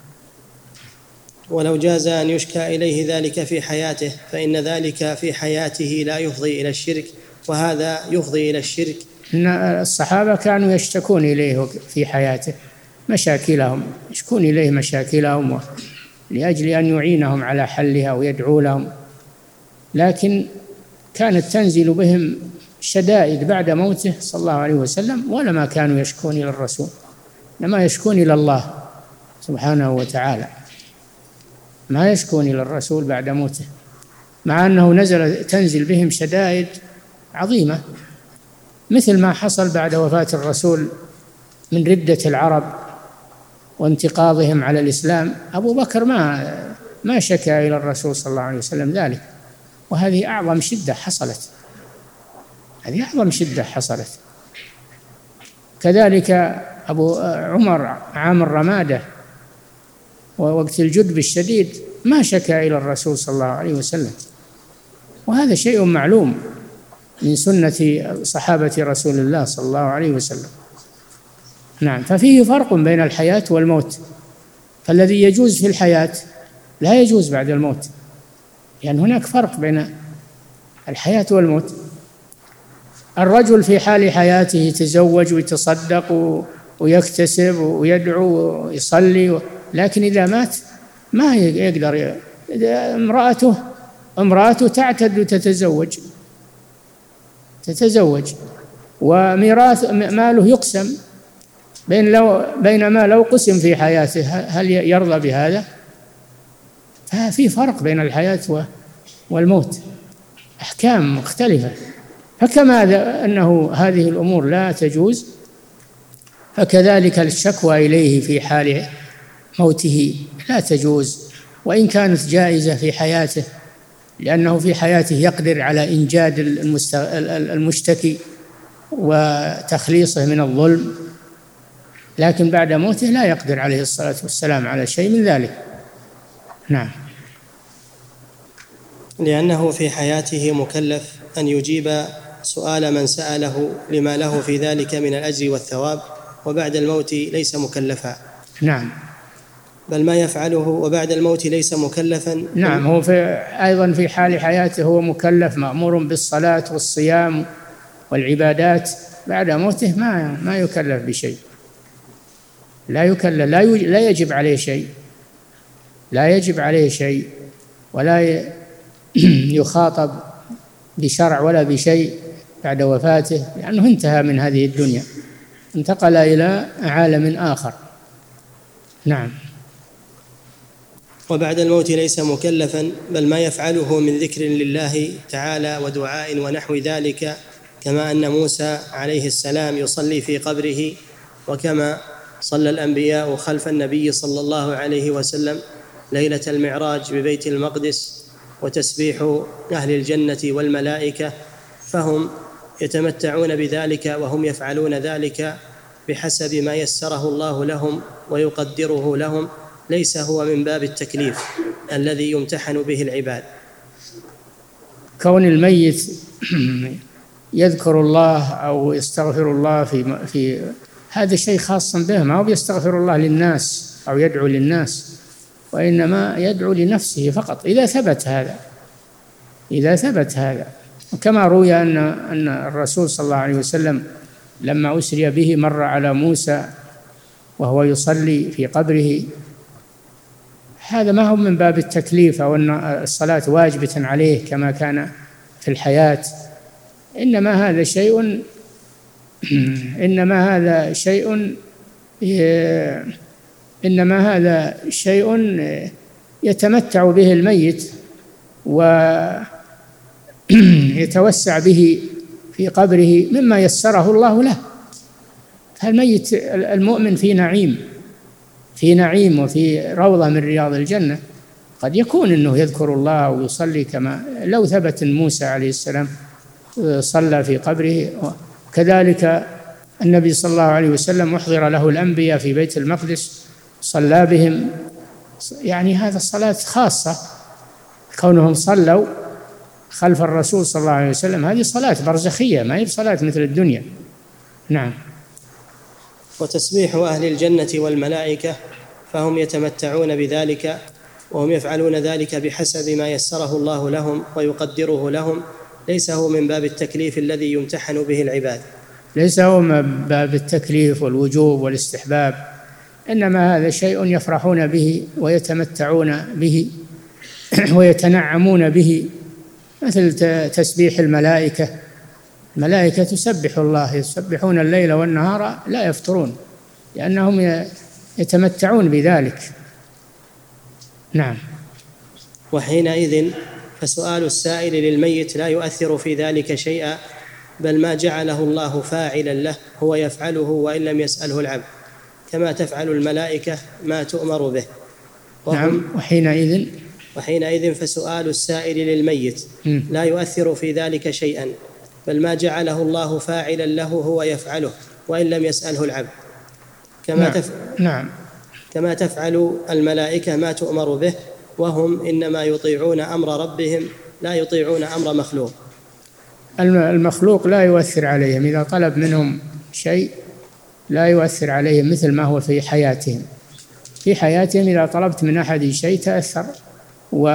ولو جاز أن يشكى إليه ذلك في حياته، فإن ذلك في حياته لا يفضي إلى الشرك، وهذا يفضي إلى الشرك. إن الصحابة كانوا يشتكون إليه في حياته مشاكلهم، يشكون إليه مشاكلهم لأجل أن يعينهم على حلها ويدعو لهم، لكن كانت تنزل بهم شدائد بعد موته صلى الله عليه وسلم، ولما كانوا يشكون إلى الرسول، إنما يشكون إلى الله سبحانه وتعالى، ما يشكون إلى الرسول بعد موته، مع أنه نزل تنزل بهم شدائد عظيمة، مثل ما حصل بعد وفاة الرسول من ردة العرب وانتقاضهم على الإسلام. أبو بكر ما ما شكى إلى الرسول صلى الله عليه وسلم ذلك، وهذه أعظم شدة حصلت، هذه أعظم شدة حصلت. كذلك أبو عمر عام الرمادة ووقت الجدب الشديد ما شكى إلى الرسول صلى الله عليه وسلم، وهذا شيء معلوم من سنة صحابة رسول الله صلى الله عليه وسلم. نعم. ففيه فرق بين الحياة والموت، فالذي يجوز في الحياة لا يجوز بعد الموت، يعني هناك فرق بين الحياة والموت. الرجل في حال حياته يتزوج ويتصدق ويكتسب ويدعو ويصلي، لكن إذا مات ما يقدر. امرأته امرأته تعتد وتتزوج تتزوج وميراث ماله يقسم، بين لو بينما لو قسم في حياته هل يرضى بهذا؟ ففي فرق بين الحياة والموت، أحكام مختلفة. فكما أنه هذه الأمور لا تجوز، فكذلك الشكوى إليه في حال موته لا تجوز، وإن كانت جائزة في حياته، لأنه في حياته يقدر على إنجاد المشتكي وتخليصه من الظلم، لكن بعد موته لا يقدر عليه الصلاة والسلام على شيء من ذلك. نعم. لأنه في حياته مكلف أن يجيب سؤال من سأله لما له في ذلك من الأجر والثواب، وبعد الموت ليس مكلفا. نعم. بل ما يفعله وبعد الموت ليس مكلفا. نعم. هو في أيضا في حال حياته هو مكلف، مأمور بالصلاة والصيام والعبادات، بعد موته ما ما يكلف بشيء، لا يكلف، لا لا يجب عليه شيء، لا يجب عليه شيء، ولا يخاطب بشرع ولا بشيء بعد وفاته، لأنه انتهى من هذه الدنيا، انتقل إلى عالم آخر. نعم. وبعد الموت ليس مكلفا، بل ما يفعله من ذكر لله تعالى ودعاء ونحو ذلك، كما أن موسى عليه السلام يصلي في قبره، وكما صلى الأنبياء خلف النبي صلى الله عليه وسلم ليلة المعراج ببيت المقدس، وتسبيح أهل الجنة والملائكة، فهم يتمتعون بذلك وهم يفعلون ذلك بحسب ما يسره الله لهم ويقدره لهم، ليس هو من باب التكليف الذي يمتحن به العباد. كون الميت يذكر الله أو يستغفر الله في في هذا شيء خاص به، ما هو يستغفر الله للناس أو يدعو للناس، وإنما يدعو لنفسه فقط إذا ثبت هذا إذا ثبت هذا كما روي أن أن الرسول صلى الله عليه وسلم لما أسري به مر على موسى وهو يصلي في قبره. هذا ما هو من باب التكليف أو أن الصلاة واجبة عليه كما كان في الحياة، إنما هذا شيء إنما هذا شيء إنما هذا شيء يتمتع به الميت ويتوسع به في قبره مما يسره الله له. فالميت المؤمن في نعيم في نعيم وفي روضة من رياض الجنة، قد يكون أنه يذكر الله ويصلي كما لو ثبت موسى عليه السلام صلى في قبره. كذلك النبي صلى الله عليه وسلم أحضر له الأنبياء في بيت المقدس صلى بهم، يعني هذا الصلاة خاصة، كونهم صلوا خلف الرسول صلى الله عليه وسلم هذه صلاة برزخية، ما هي صلاة مثل الدنيا. نعم. وتسبيح أهل الجنة والملائكة، فهم يتمتعون بذلك وهم يفعلون ذلك بحسب ما يسره الله لهم ويقدره لهم، ليس هو من باب التكليف الذي يمتحن به العباد، ليس هو من باب التكليف والوجوب والاستحباب، إنما هذا شيء يفرحون به ويتمتعون به ويتنعمون به، مثل تسبيح الملائكة. الملائكة تسبح الله، يسبحون الليل والنهار لا يفترون، لأنهم يتمتعون بذلك. نعم. وحينئذ فسؤال السائل للميت لا يؤثر في ذلك شيئا، بل ما جعله الله فاعلا له هو يفعله وإن لم يسأله العبد، كما تفعل الملائكة ما تؤمر به. نعم. وحينئذ وحينئذ فسؤال السائل للميت م. لا يؤثر في ذلك شيئا، بل ما جعله الله فاعلا له هو يفعله وإن لم يسأله العبد، كما, نعم. تف... نعم. كما تفعل الملائكة ما تؤمر به، وهم إنما يطيعون أمر ربهم لا يطيعون أمر مخلوق. المخلوق لا يؤثر عليهم، إذا طلب منهم شيء لا يؤثر عليهم مثل ما هو في حياتهم. في حياتهم إذا طلبت من أحد شيء تأثر و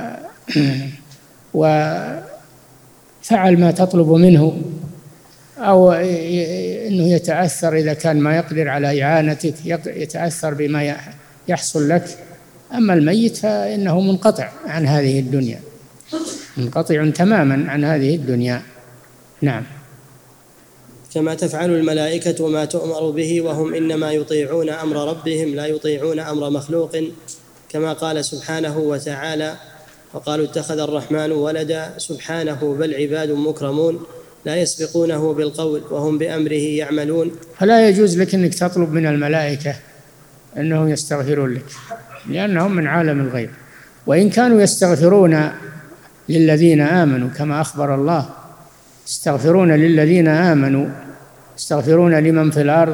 وفعل ما تطلب منه، أو أنه يتأثر إذا كان ما يقدر على إعانتك، يتأثر بما يحصل لك. أما الميت فإنه منقطع عن هذه الدنيا، منقطع تماما عن هذه الدنيا. نعم. كما تفعل الملائكة ما تؤمر به وهم إنما يطيعون أمر ربهم لا يطيعون أمر مخلوق، كما قال سبحانه وتعالى: وقالوا اتخذ الرحمن ولدا سبحانه بل عباد مكرمون لا يسبقونه بالقول وهم بأمره يعملون. فلا يجوز لك أنك تطلب من الملائكة أنهم يستغفرون لك، لأنهم من عالم الغيب، وإن كانوا يستغفرون للذين آمنوا كما أخبر الله: يستغفرون للذين آمنوا يستغفرون لمن في الأرض.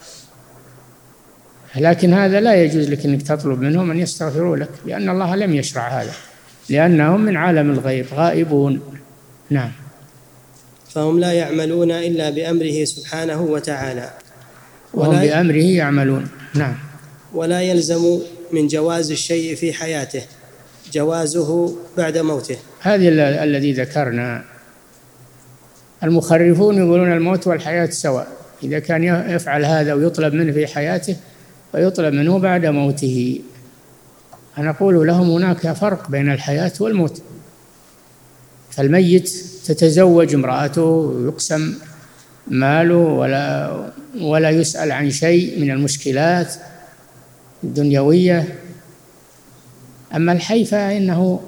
لكن هذا لا يجوز لك أنك تطلب منهم أن يستغفروا لك، لأن الله لم يشرع هذا، لأنهم من عالم الغيب غائبون. نعم. فهم لا يعملون إلا بأمره سبحانه وتعالى، وهم بأمره يعملون. نعم. ولا يلزم من جواز الشيء في حياته جوازه بعد موته. هذه الذي ذكرنا. المخرفون يقولون الموت والحياة سواء، إذا كان يفعل هذا ويطلب منه في حياته ويطلب منه بعد موته. أنا أقول لهم هناك فرق بين الحياة والموت. فالميت تتزوج امرأته ويقسم ماله ولا ولا يسأل عن شيء من المشكلات الدنيوية. أما الحي فإنه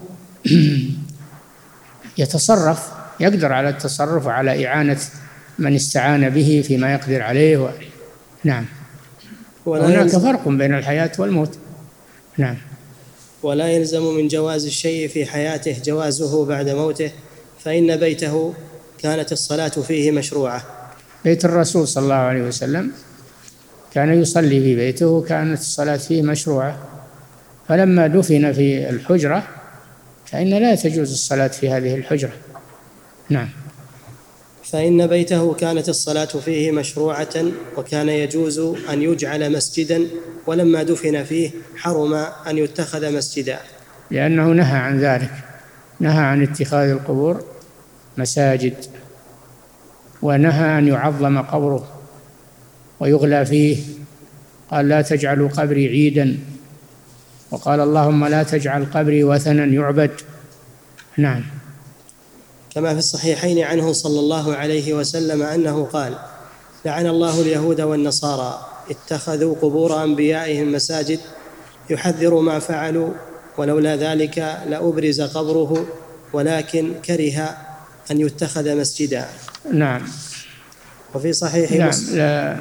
يتصرف، يقدر على التصرف وعلى إعانة من استعان به فيما يقدر عليه و... نعم. هناك فرق بين الحياة والموت. نعم. ولا يلزم من جواز الشيء في حياته جوازه بعد موته، فإن بيته كانت الصلاة فيه مشروعة. بيت الرسول صلى الله عليه وسلم كان يصلي في بيته وكانت الصلاة فيه مشروعة، فلما دفن في الحجرة فإن لا تجوز الصلاة في هذه الحجرة. نعم. فإن بيته كانت الصلاة فيه مشروعة وكان يجوز أن يجعل مسجدا، ولما دفن فيه حرم أن يتخذ مسجدا، لأنه نهى عن ذلك، نهى عن اتخاذ القبور مساجد، ونهى أن يعظم قبره ويغلى فيه. قال: لا تجعلوا قبري عيدا، وقال: اللهم لا تجعل قبري وثنا يعبد. نعم. كما في الصحيحين عنه صلى الله عليه وسلم أنه قال: لعن الله اليهود والنصارى اتخذوا قبور أنبيائهم مساجد، يحذر ما فعلوا، ولولا ذلك لأبرز قبره، ولكن كره أن يتخذ مسجدا. نعم. وفي صحيح نعم. لا.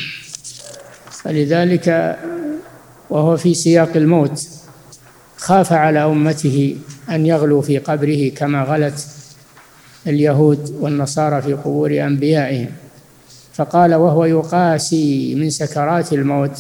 فلذلك وهو في سياق الموت خاف على أمته أن يغلوا في قبره كما غلت اليهود والنصارى في قبور أنبيائهم، فقال وهو يقاسي من سكرات الموت،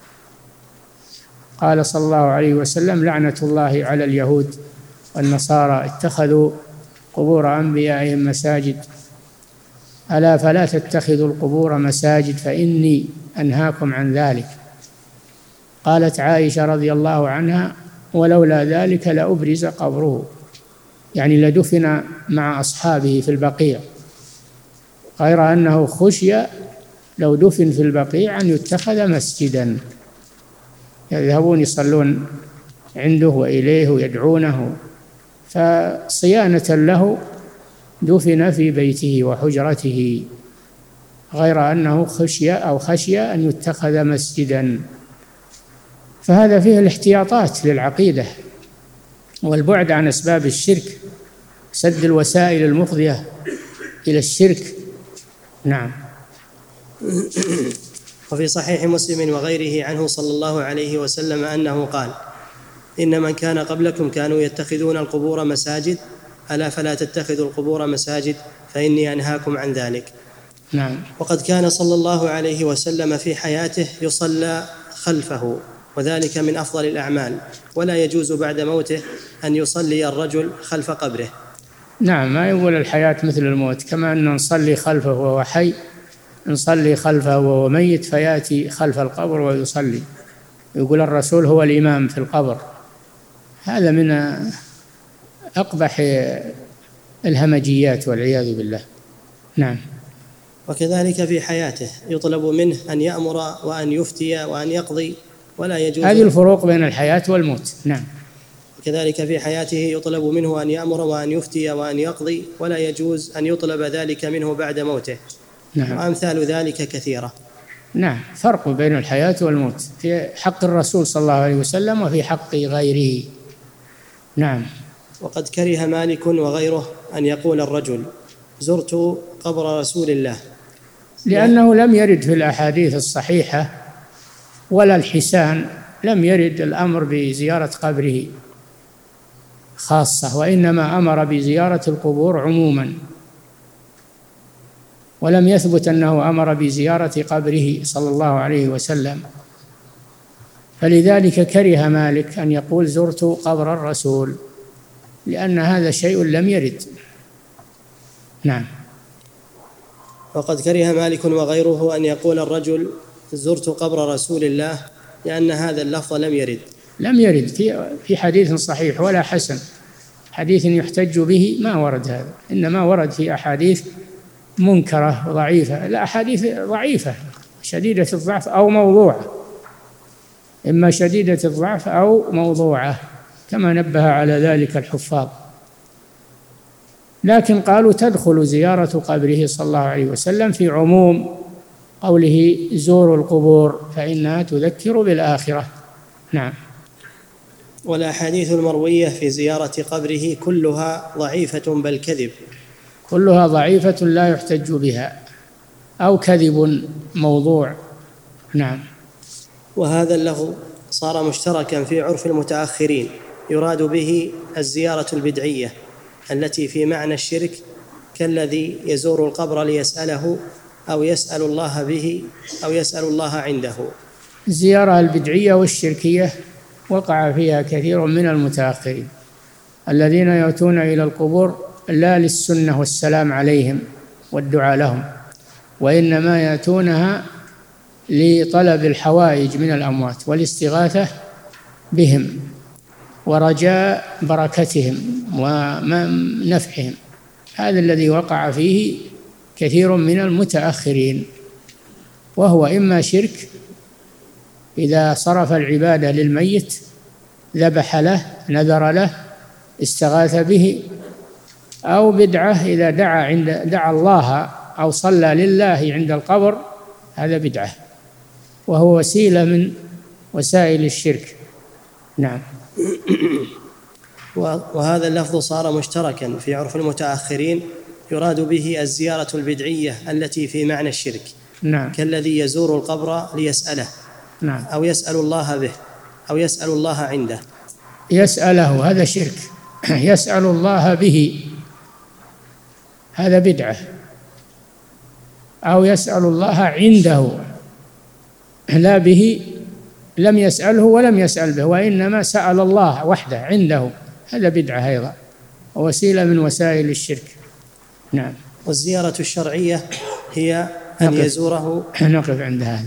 قال صلى الله عليه وسلم: لعنة الله على اليهود والنصارى اتخذوا قبور أنبيائهم مساجد، ألا فلا تتخذوا القبور مساجد فإني أنهاكم عن ذلك. قالت عائشة رضي الله عنها: ولولا ذلك لأبرز قبره، يعني لدفن مع أصحابه في البقيع، غير أنه خشي لو دفن في البقيع أن يتخذ مسجدا، يذهبون يصلون عنده وإليه ويدعونه، فصيانة له دفن في بيته وحجرته، غير أنه خشي أو خشي أن يتخذ مسجدا. فهذا فيه الاحتياطات للعقيدة والبعد عن أسباب الشرك، سد الوسائل المفضية إلى الشرك. نعم. وفي صحيح مسلم وغيره عنه صلى الله عليه وسلم أنه قال: إن من كان قبلكم كانوا يتخذون القبور مساجد، ألا فلا تتخذوا القبور مساجد فإني أنهاكم عن ذلك. نعم. وقد كان صلى الله عليه وسلم في حياته يصلى خلفه، وذلك من أفضل الأعمال، ولا يجوز بعد موته أن يصلي الرجل خلف قبره. نعم، ما يقول الحياة مثل الموت، كما أن نصلي خلفه وهو حي، نصلي خلفه وهو ميت فيأتي خلف القبر ويصلي، يقول الرسول هو الإمام في القبر. هذا من أقبح الهمجيات والعياذ بالله. نعم. وكذلك في حياته يطلب منه أن يأمر وأن يفتي وأن يقضي ولا يجوز. هذه الفروق بين الحياة والموت. نعم. وكذلك في حياته يطلب منه أن يأمر وأن يفتي وأن يقضي ولا يجوز أن يطلب ذلك منه بعد موته. نعم. وأمثال ذلك كثيرة. نعم، فرق بين الحياة والموت في حق الرسول صلى الله عليه وسلم وفي حق غيره. نعم. وقد كره مالك وغيره أن يقول الرجل زرت قبر رسول الله، لأنه لم يرد في الأحاديث الصحيحة ولا الحسان، لم يرد الأمر بزيارة قبره خاصة، وإنما أمر بزيارة القبور عموما، ولم يثبت أنه أمر بزيارة قبره صلى الله عليه وسلم، فلذلك كره مالك أن يقول زرت قبر الرسول، لأن هذا شيء لم يرد. نعم. وقد كره مالك وغيره أن يقول الرجل زرت قبر رسول الله، لأن هذا اللفظ لم يرد لم يرد في في حديث صحيح ولا حسن، حديث يحتج به ما ورد هذا، إنما ورد في أحاديث منكرة ضعيفة، لا أحاديث ضعيفة شديدة الضعف أو موضوعة، إما شديدة الضعف أو موضوعة، كما نبه على ذلك الحفاظ. لكن قالوا تدخل زيارة قبره صلى الله عليه وسلم في عموم قوله زوروا القبور فإنها تذكر بالآخرة. نعم. والأحاديث المروية في زيارة قبره كلها ضعيفة بل كذب، كلها ضعيفة لا يحتج بها أو كذب موضوع. نعم. وهذا اللفظ صار مشتركا في عرف المتأخرين، يراد به الزيارة البدعية التي في معنى الشرك، كالذي يزور القبر ليسأله أو يسأل الله به أو يسأل الله عنده. الزيارة البدعية والشركية وقع فيها كثير من المتأخرين الذين يأتون إلى القبور لا للسنة والسلام عليهم والدعاء لهم، وإنما يأتونها لطلب الحوائج من الأموات والاستغاثة بهم ورجاء بركتهم ونفعهم. هذا الذي وقع فيه كثير من المتأخرين، وهو إما شرك إذا صرف العبادة للميت، ذبح له، نذر له، استغاث به، أو بدعة إذا دعا عند دعا الله أو صلى لله عند القبر، هذا بدعة وهو وسيلة من وسائل الشرك. نعم. وهذا اللفظ صار مشتركا في عرف المتأخرين، يراد به الزيارة البدعية التي في معنى الشرك. نعم. كالذي يزور القبر ليسأله. نعم. أو يسأل الله به أو يسأل الله عنده. يسأله هذا شرك، يسأل الله به هذا بدعة، أو يسأل الله عنده لا به، لم يسأله ولم يسأل به، وإنما سأل الله وحده عنده، هذا بدعة أيضا ووسيلة من وسائل الشرك. نعم. والزيارة الشرعية هي أن نقف. يزوره نقف عند هذا.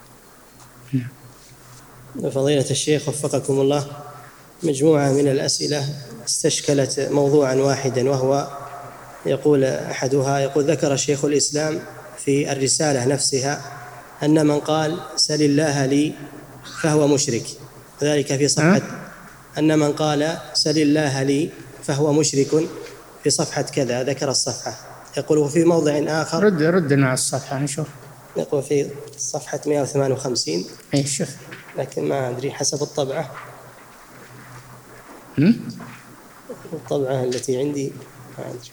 نعم. فضيلة الشيخ وفقكم الله، مجموعة من الأسئلة استشكلت موضوعا واحدا، وهو يقول أحدها يقول ذكر شيخ الإسلام في الرسالة نفسها أن من قال سل الله لي فهو مشرك، ذلك في صفحة أن من قال سل الله لي فهو مشرك في صفحة كذا، ذكر الصفحة، يقول في موضع آخر رد ردنا على الصفحة نشوف، يقول في صفحة مئة وثمانية وخمسين. أي شوف، لكن ما أدري حسب الطبعة هم؟ الطبعة التي عندي ما أدري.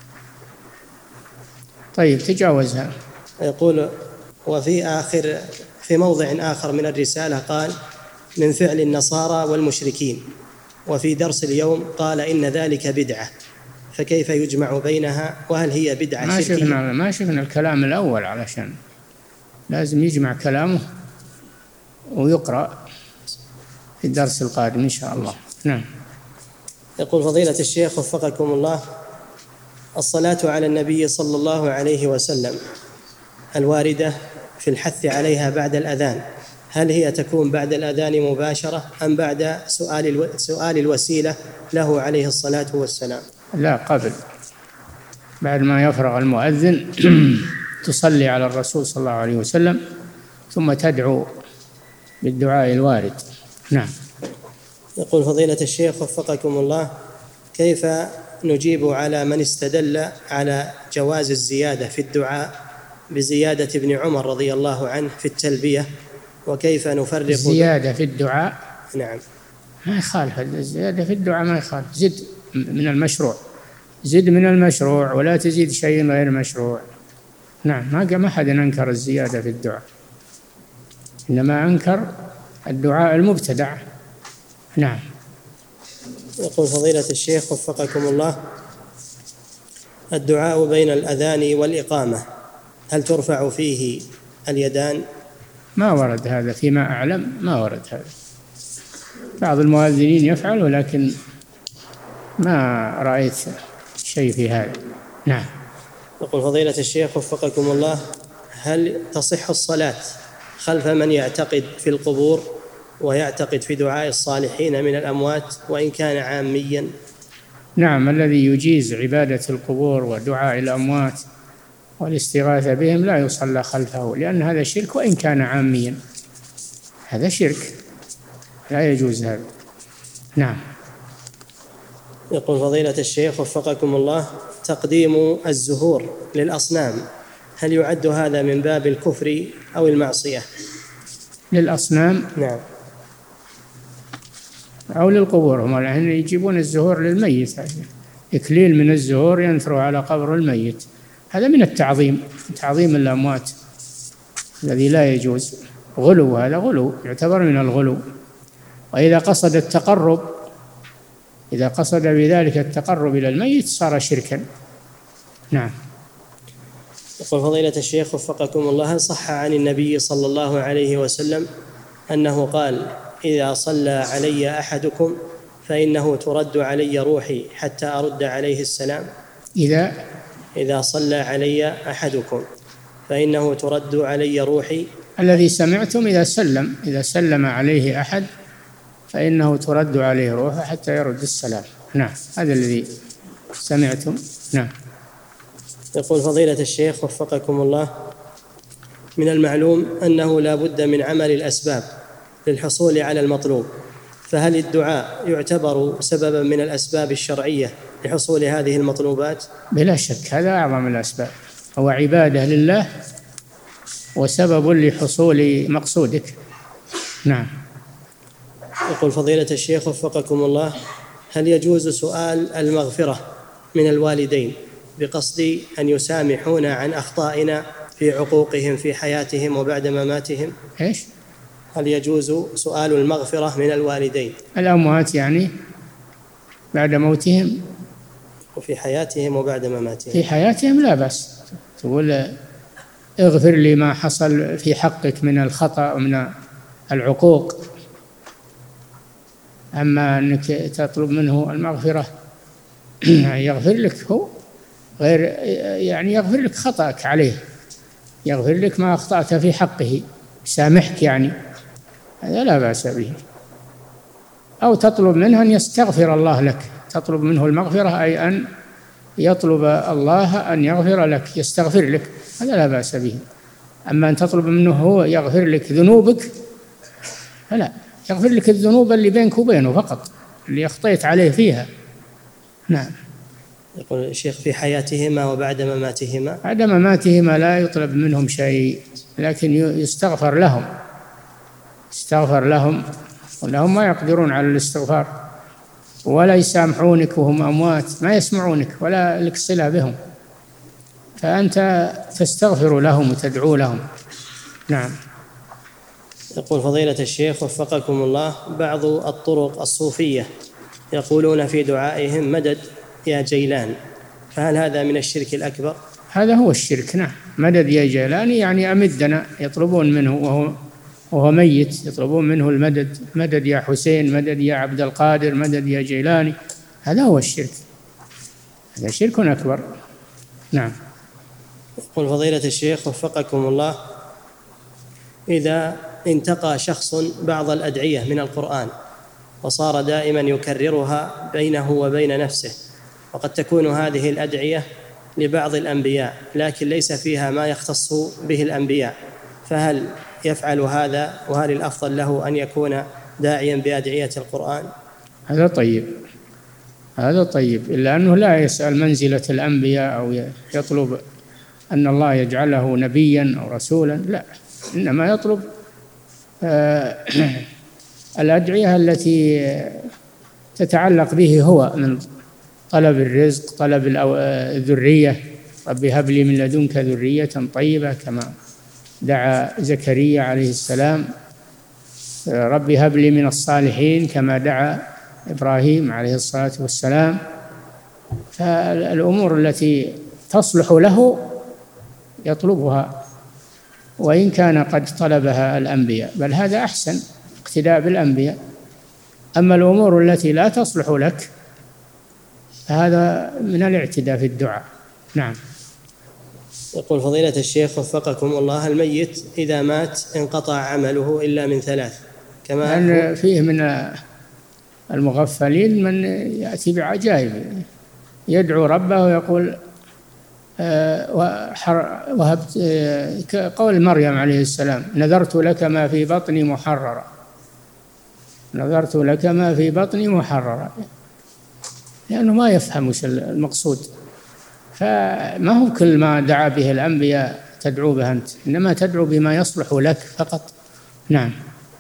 طيب تجاوزها. يقول وفي آخر في موضع آخر من الرسالة قال من فعل النصارى والمشركين، وفي درس اليوم قال إن ذلك بدعة، فكيف يجمع بينها؟ وهل هي بدعة ما شركية؟ شفنا ما شفنا الكلام الأول، علشان لازم يجمع كلامه ويقرأ في الدرس القادم إن شاء الله. نعم. يقول فضيلة الشيخ وفقكم الله، الصلاة على النبي صلى الله عليه وسلم الواردة في الحث عليها بعد الأذان، هل هي تكون بعد الأذان مباشرة أم بعد سؤال الو... سؤال الوسيلة له عليه الصلاة والسلام؟ لا، قبل، بعد ما يفرغ المؤذن تصلي على الرسول صلى الله عليه وسلم ثم تدعو بالدعاء الوارد. نعم. يقول فضيلة الشيخ وفقكم الله، كيف نجيب على من استدل على جواز الزيادة في الدعاء بزيادة ابن عمر رضي الله عنه في التلبية، وكيف نفرق الزيادة في الدعاء؟ نعم، ما يخالف الزيادة في الدعاء، ما يخالف، زد من المشروع، زد من المشروع ولا تزيد شيء غير مشروع. نعم، ما ما أحد أنكر الزيادة في الدعاء، إنما أنكر الدعاء المبتدع. نعم. يقول فضيلة الشيخ وفقكم الله، الدعاء بين الأذان والإقامة هل ترفع فيه اليدان؟ ما ورد هذا فيما أعلم، ما ورد هذا. بعض المؤذنين يفعل ولكن ما رأيت شيء في هذا. نعم. يقول فضيلة الشيخ وفقكم الله، هل تصح الصلاة خلف من يعتقد في القبور ويعتقد في دعاء الصالحين من الأموات وإن كان عاميا؟ نعم، الذي يجيز عبادة القبور ودعاء الأموات والاستغاثة بهم لا يصلى خلفه، لأن هذا شرك وإن كان عاميا، هذا شرك لا يجوز هذا. نعم. يقول فضيلة الشيخ وفقكم الله، تقديم الزهور للأصنام هل يعد هذا من باب الكفر أو المعصية؟ للأصنام؟ نعم. أو للقبور، هم الحين يجيبون الزهور للميت، إكليل من الزهور ينثر على قبر الميت، هذا من التعظيم، تعظيم الأموات الذي لا يجوز، غلو، هذا غلو، يعتبر من الغلو. وإذا قصد التقرب، إذا قصد بذلك التقرب إلى الميت صار شركا. نعم. يقول فضيلة الشيخ وفقكم الله، صح عن النبي صلى الله عليه وسلم أنه قال: إذا صلى علي أحدكم فإنه ترد علي روحي حتى أرد عليه السلام؟ إذا إذا صلى علي أحدكم فإنه ترد علي روحي. الذي سمعتم إذا سلم، إذا سلم عليه أحد فإنه ترد عليه روحه حتى يرد السلام. نعم، هذا الذي سمعتم. نعم. يقول فضيلة الشيخ وفقكم الله، من المعلوم أنه لا بد من عمل الأسباب للحصول على المطلوب، فهل الدعاء يعتبر سببا من الأسباب الشرعية لحصول هذه المطلوبات؟ بلا شك، هذا أعظم الأسباب، هو عبادة لله وسبب لحصول مقصودك. نعم. يقول فضيلة الشيخ وفقكم الله، هل يجوز سؤال المغفرة من الوالدين بقصد أن يسامحونا عن أخطائنا في عقوقهم في حياتهم وبعد مماتهم؟ إيش؟ هل يجوز سؤال المغفرة من الوالدين الأموات يعني بعد موتهم وفي حياتهم وبعد مماتهم؟ في حياتهم لا بأس، تقول اغفر لي ما حصل في حقك من الخطأ ومن العقوق، أما أنك تطلب منه المغفرة يغفر لك هو غير، يعني يغفر لك خطأك عليه، يغفر لك ما أخطأت في حقه، سامحك، يعني هذا لا بأس به. أو تطلب منه أن يستغفر الله لك، تطلب منه المغفرة أي أن يطلب الله أن يغفر لك، يستغفر لك، هذا لا بأس به. أما أن تطلب منه هو يغفر لك ذنوبك فلا، يغفر لك الذنوب اللي بينك وبينه فقط، اللي أخطيت عليه فيها. نعم. يقول الشيخ في حياتهما وبعد مماتهما؟ بعد مماتهما لا يطلب منهم شيء، لكن يستغفر لهم، يستغفر لهم، ولهم ما يقدرون على الاستغفار ولا يسامحونك وهم أموات، ما يسمعونك ولا لك صلة بهم، فأنت تستغفر لهم وتدعو لهم. نعم. يقول فضيلة الشيخ وفقكم الله، بعض الطرق الصوفية يقولون في دعائهم مدد يا جيلان، فهل هذا من الشرك الأكبر؟ هذا هو الشرك. نعم، مدد يا جيلان يعني أمدنا، يطلبون منه وهو وهو ميت، يطلبون منه المدد، مدد يا حسين، مدد يا عبد القادر، مدد يا جيلاني، هذا هو الشرك، هذا شرك أكبر. نعم. يقول فضيلة الشيخ وفقكم الله: إذا انتقى شخص بعض الأدعية من القرآن وصار دائما يكررها بينه وبين نفسه، وقد تكون هذه الأدعية لبعض الأنبياء لكن ليس فيها ما يختص به الأنبياء، فهل يفعل هذا؟ وهل الأفضل له أن يكون داعيا بأدعية القرآن؟ هذا طيب، هذا طيب، إلا أنه لا يسأل منزلة الأنبياء أو يطلب أن الله يجعله نبيا أو رسولا، لا، إنما يطلب الأدعية التي تتعلق به هو من طلب الرزق، طلب الذرية، رب هب لي من لدنك ذرية طيبة، كما دعا زكريا عليه السلام، رب هب لي من الصالحين كما دعا إبراهيم عليه الصلاة والسلام. فالأمور التي تصلح له يطلبها وإن كان قد طلبها الأنبياء، بل هذا أحسن، اقتداء بالأنبياء. أما الأمور التي لا تصلح لك فهذا من الاعتداء في الدعاء. نعم. يقول فضيلة الشيخ وفقكم الله: الميت إذا مات انقطع عمله إلا من ثلاث، كما لأن فيه من المغفلين من يأتي بعجائب، يدعو ربه ويقول وهبت، قول مريم عليه السلام: نذرت لك ما في بطني محررا، نذرت لك ما في بطني محررا، لأنه ما يفهم المقصود. فما هو كل ما دعا به الأنبياء تدعو به أنت، إنما تدعو بما يصلح لك فقط. نعم.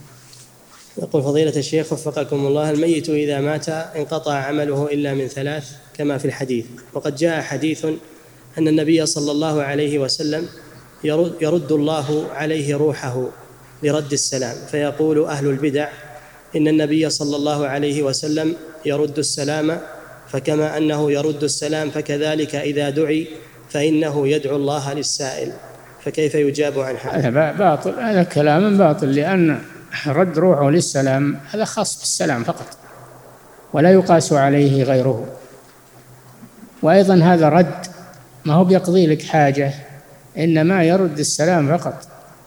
يقول فضيلة الشيخ وفقكم الله: الميت إذا مات انقطع عمله إلا من ثلاث كما في الحديث، وقد جاء حديث أن النبي صلى الله عليه وسلم يرد, يرد الله عليه روحه لرد السلام، فيقول أهل البدع إن النبي صلى الله عليه وسلم يرد السلام، فكما أنه يرد السلام فكذلك إذا دعي فإنه يدعو الله للسائل، فكيف يجاب عن هذا؟ هذا باطل، هذا كلام باطل، لأن رد روحه للسلام هذا خاص بالسلام فقط ولا يقاس عليه غيره. وأيضا هذا رد ما هو بيقضي لك حاجة، إنما يرد السلام فقط،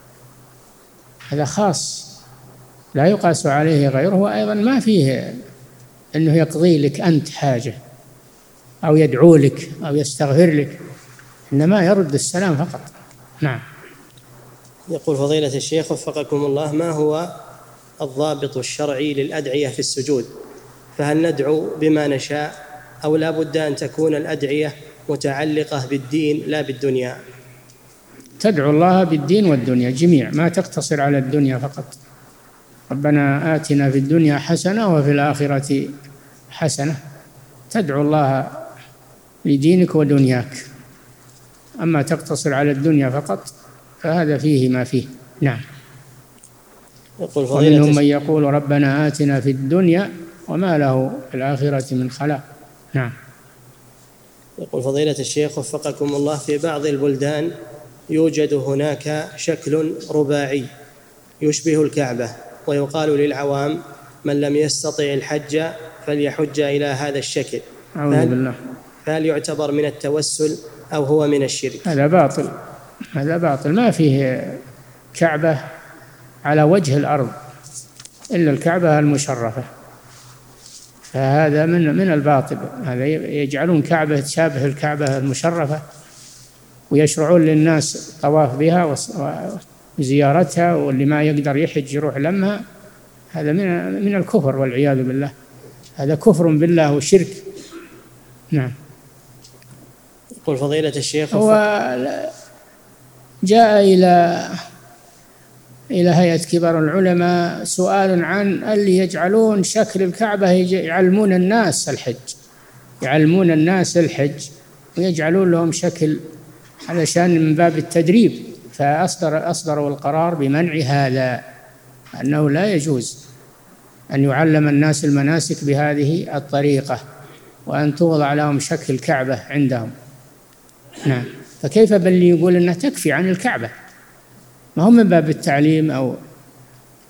هذا خاص لا يقاس عليه غيره. وأيضا ما فيه أنه يقضي لك أنت حاجة أو يدعو لك أو يستغفر لك، إنما يرد السلام فقط. نعم. يقول فضيلة الشيخ وفقكم الله: ما هو الضابط الشرعي للأدعية في السجود؟ فهل ندعو بما نشاء أو لا بد أن تكون الأدعية متعلقة بالدين لا بالدنيا؟ تدعو الله بالدين والدنيا جميع، ما تقتصر على الدنيا فقط. ربنا آتنا في الدنيا حسنة وفي الآخرة حسنة، تدعو الله لدينك ودنياك. أما تقتصر على الدنيا فقط فهذا فيه ما فيه. نعم. يقول ومنهم من يقول ربنا آتنا في الدنيا وما له في الآخرة من خلاق. نعم. يقول فضيلة الشيخ وفقكم الله: في بعض البلدان يوجد هناك شكل رباعي يشبه الكعبة، ويقال للعوام من لم يستطع الحج فليحج إلى هذا الشكل، أعوذ بالله. فهل يعتبر من التوسل أو هو من الشرك؟ هذا باطل، هذا باطل، ما فيه كعبة على وجه الأرض إلا الكعبة المشرفة، فهذا من من الباطل. هذا يجعلون كعبة تشابه الكعبة المشرفة ويشرعون للناس الطواف بها وزيارتها، واللي ما يقدر يحج يروح لمها. هذا من من الكفر والعياذ بالله، هذا كفر بالله وشرك. نعم. يقول فضيلة الشيخ: هو جاء إلى إلى هيئة كبار العلماء سؤال عن اللي يجعلون شكل الكعبة، يعلمون الناس الحج، يعلمون الناس الحج ويجعلون لهم شكل علشان من باب التدريب، فأصدر أصدروا القرار بمنع هذا، أنه لا يجوز أن يعلم الناس المناسك بهذه الطريقة وأن توضع لهم شكل الكعبة عندهم. نعم. فكيف باللي يقول أنها تكفي عن الكعبة؟ ما هو من باب التعليم أو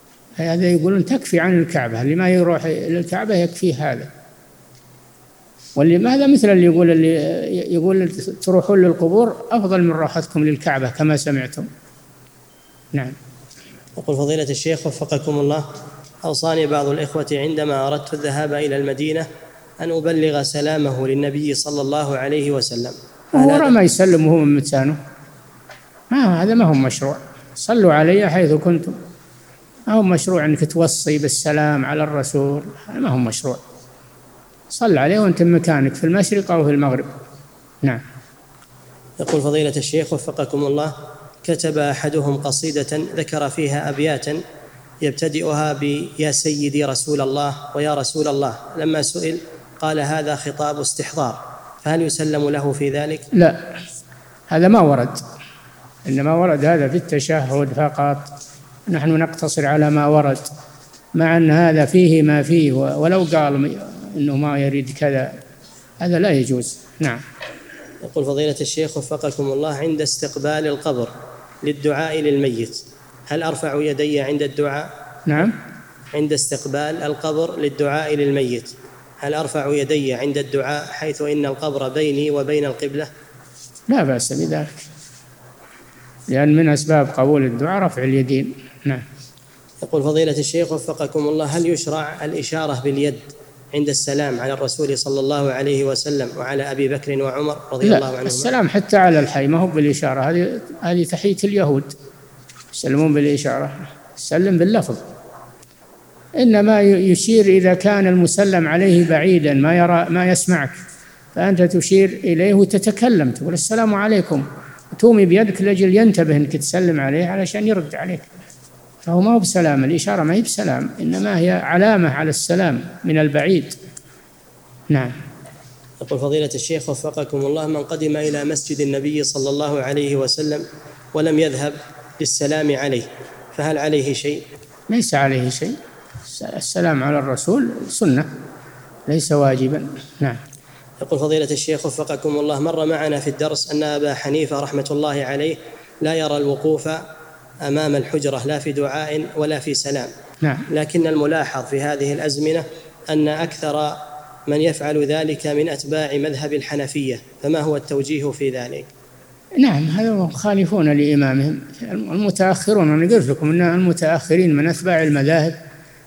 هذا، يقولون تكفي عن الكعبة، اللي ما يروح إلى الكعبة يكفي هذا. واللي هذا مثل اللي يقول اللي يقول تروحون للقبور أفضل من راحتكم للكعبة كما سمعتم. نعم. يقول فضيلة الشيخ وفقكم الله، أوصاني بعض الإخوة عندما أردت الذهاب إلى المدينة أن أبلغ سلامه للنبي صلى الله عليه وسلم. هو ما يسلم وهو من متانه، ما هذا ما هو مشروع. صلوا علي حيث كنتم، ما هو مشروع أنك توصي بالسلام على الرسول، هذا ما هو مشروع. صل عليه وأنت مكانك في المشرق أو في المغرب. نعم. يقول فضيلة الشيخ وفقكم الله، كتب أحدهم قصيدة ذكر فيها أبياتا يبتدئها بيا سيدي رسول الله ويا رسول الله، لما سئل قال هذا خطاب استحضار، فهل يسلم له في ذلك؟ لا، هذا ما ورد، إنما ورد هذا في التشهد فقط. نحن نقتصر على ما ورد، مع أن هذا فيه ما فيه، ولو قال إنه ما يريد كذا هذا لا يجوز. نعم. يقول فضيلة الشيخ وفقكم الله، عند استقبال القبر للدعاء للميت هل أرفع يدي عند الدعاء؟ نعم. عند استقبال القبر للدعاء للميت هل أرفع يدي عند الدعاء حيث إن القبر بيني وبين القبلة؟ لا بأس بذلك، لأن من أسباب قبول الدعاء رفع اليدين. نعم. يقول فضيلة الشيخ وفقكم الله، هل يشرع الإشارة باليد عند السلام على الرسول صلى الله عليه وسلم وعلى أبي بكر وعمر رضي الله عنهما؟ السلام حتى على الحي ما هو بالإشارة، هذه هذه تحية اليهود، يسلمون بالإشارة، سلم باللفظ. إنما يشير إذا كان المسلم عليه بعيدا ما يرى ما يسمعك، فأنت تشير إليه وتتكلم تقول السلام عليكم، وتومي بيدك لأجل ينتبه أنك تسلم عليه علشان يرد عليك، فهو ما هو بسلام، الإشارة ما هي بسلام، إنما هي علامة على السلام من البعيد. نعم. يقول فضيلة الشيخ وفقكم الله، من قدم إلى مسجد النبي صلى الله عليه وسلم ولم يذهب للسلام عليه فهل عليه شيء؟ ليس عليه شيء، السلام على الرسول سنة ليس واجبا. نعم. يقول فضيلة الشيخ وفقكم الله، مر معنا في الدرس أن أبا حنيفة رحمة الله عليه لا يرى الوقوف أمام الحجرة لا في دعاء ولا في سلام. نعم. لكن الملاحظ في هذه الأزمنة أن أكثر من يفعل ذلك من أتباع مذهب الحنفية، فما هو التوجيه في ذلك؟ نعم، هذا مخالفون لإمامهم المتأخرون. أنا قلت لكم أن المتأخرين من أتباع المذاهب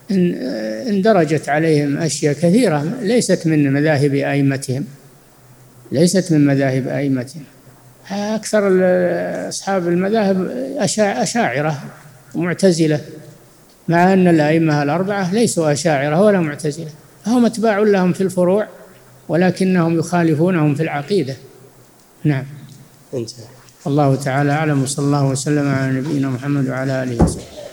اندرجت عليهم أشياء كثيرة ليست من مذاهب أئمتهم، ليست من مذاهب أئمتهم. أكثر أصحاب المذاهب أشاعرة ومعتزلة، مع أن الأئمة الأربعة ليسوا أشاعرة ولا معتزلة، هم أتباع لهم في الفروع ولكنهم يخالفونهم في العقيدة. نعم. انتهى. الله تعالى أعلم، وصلى الله وسلم على نبينا محمد وعلى آله وسلم.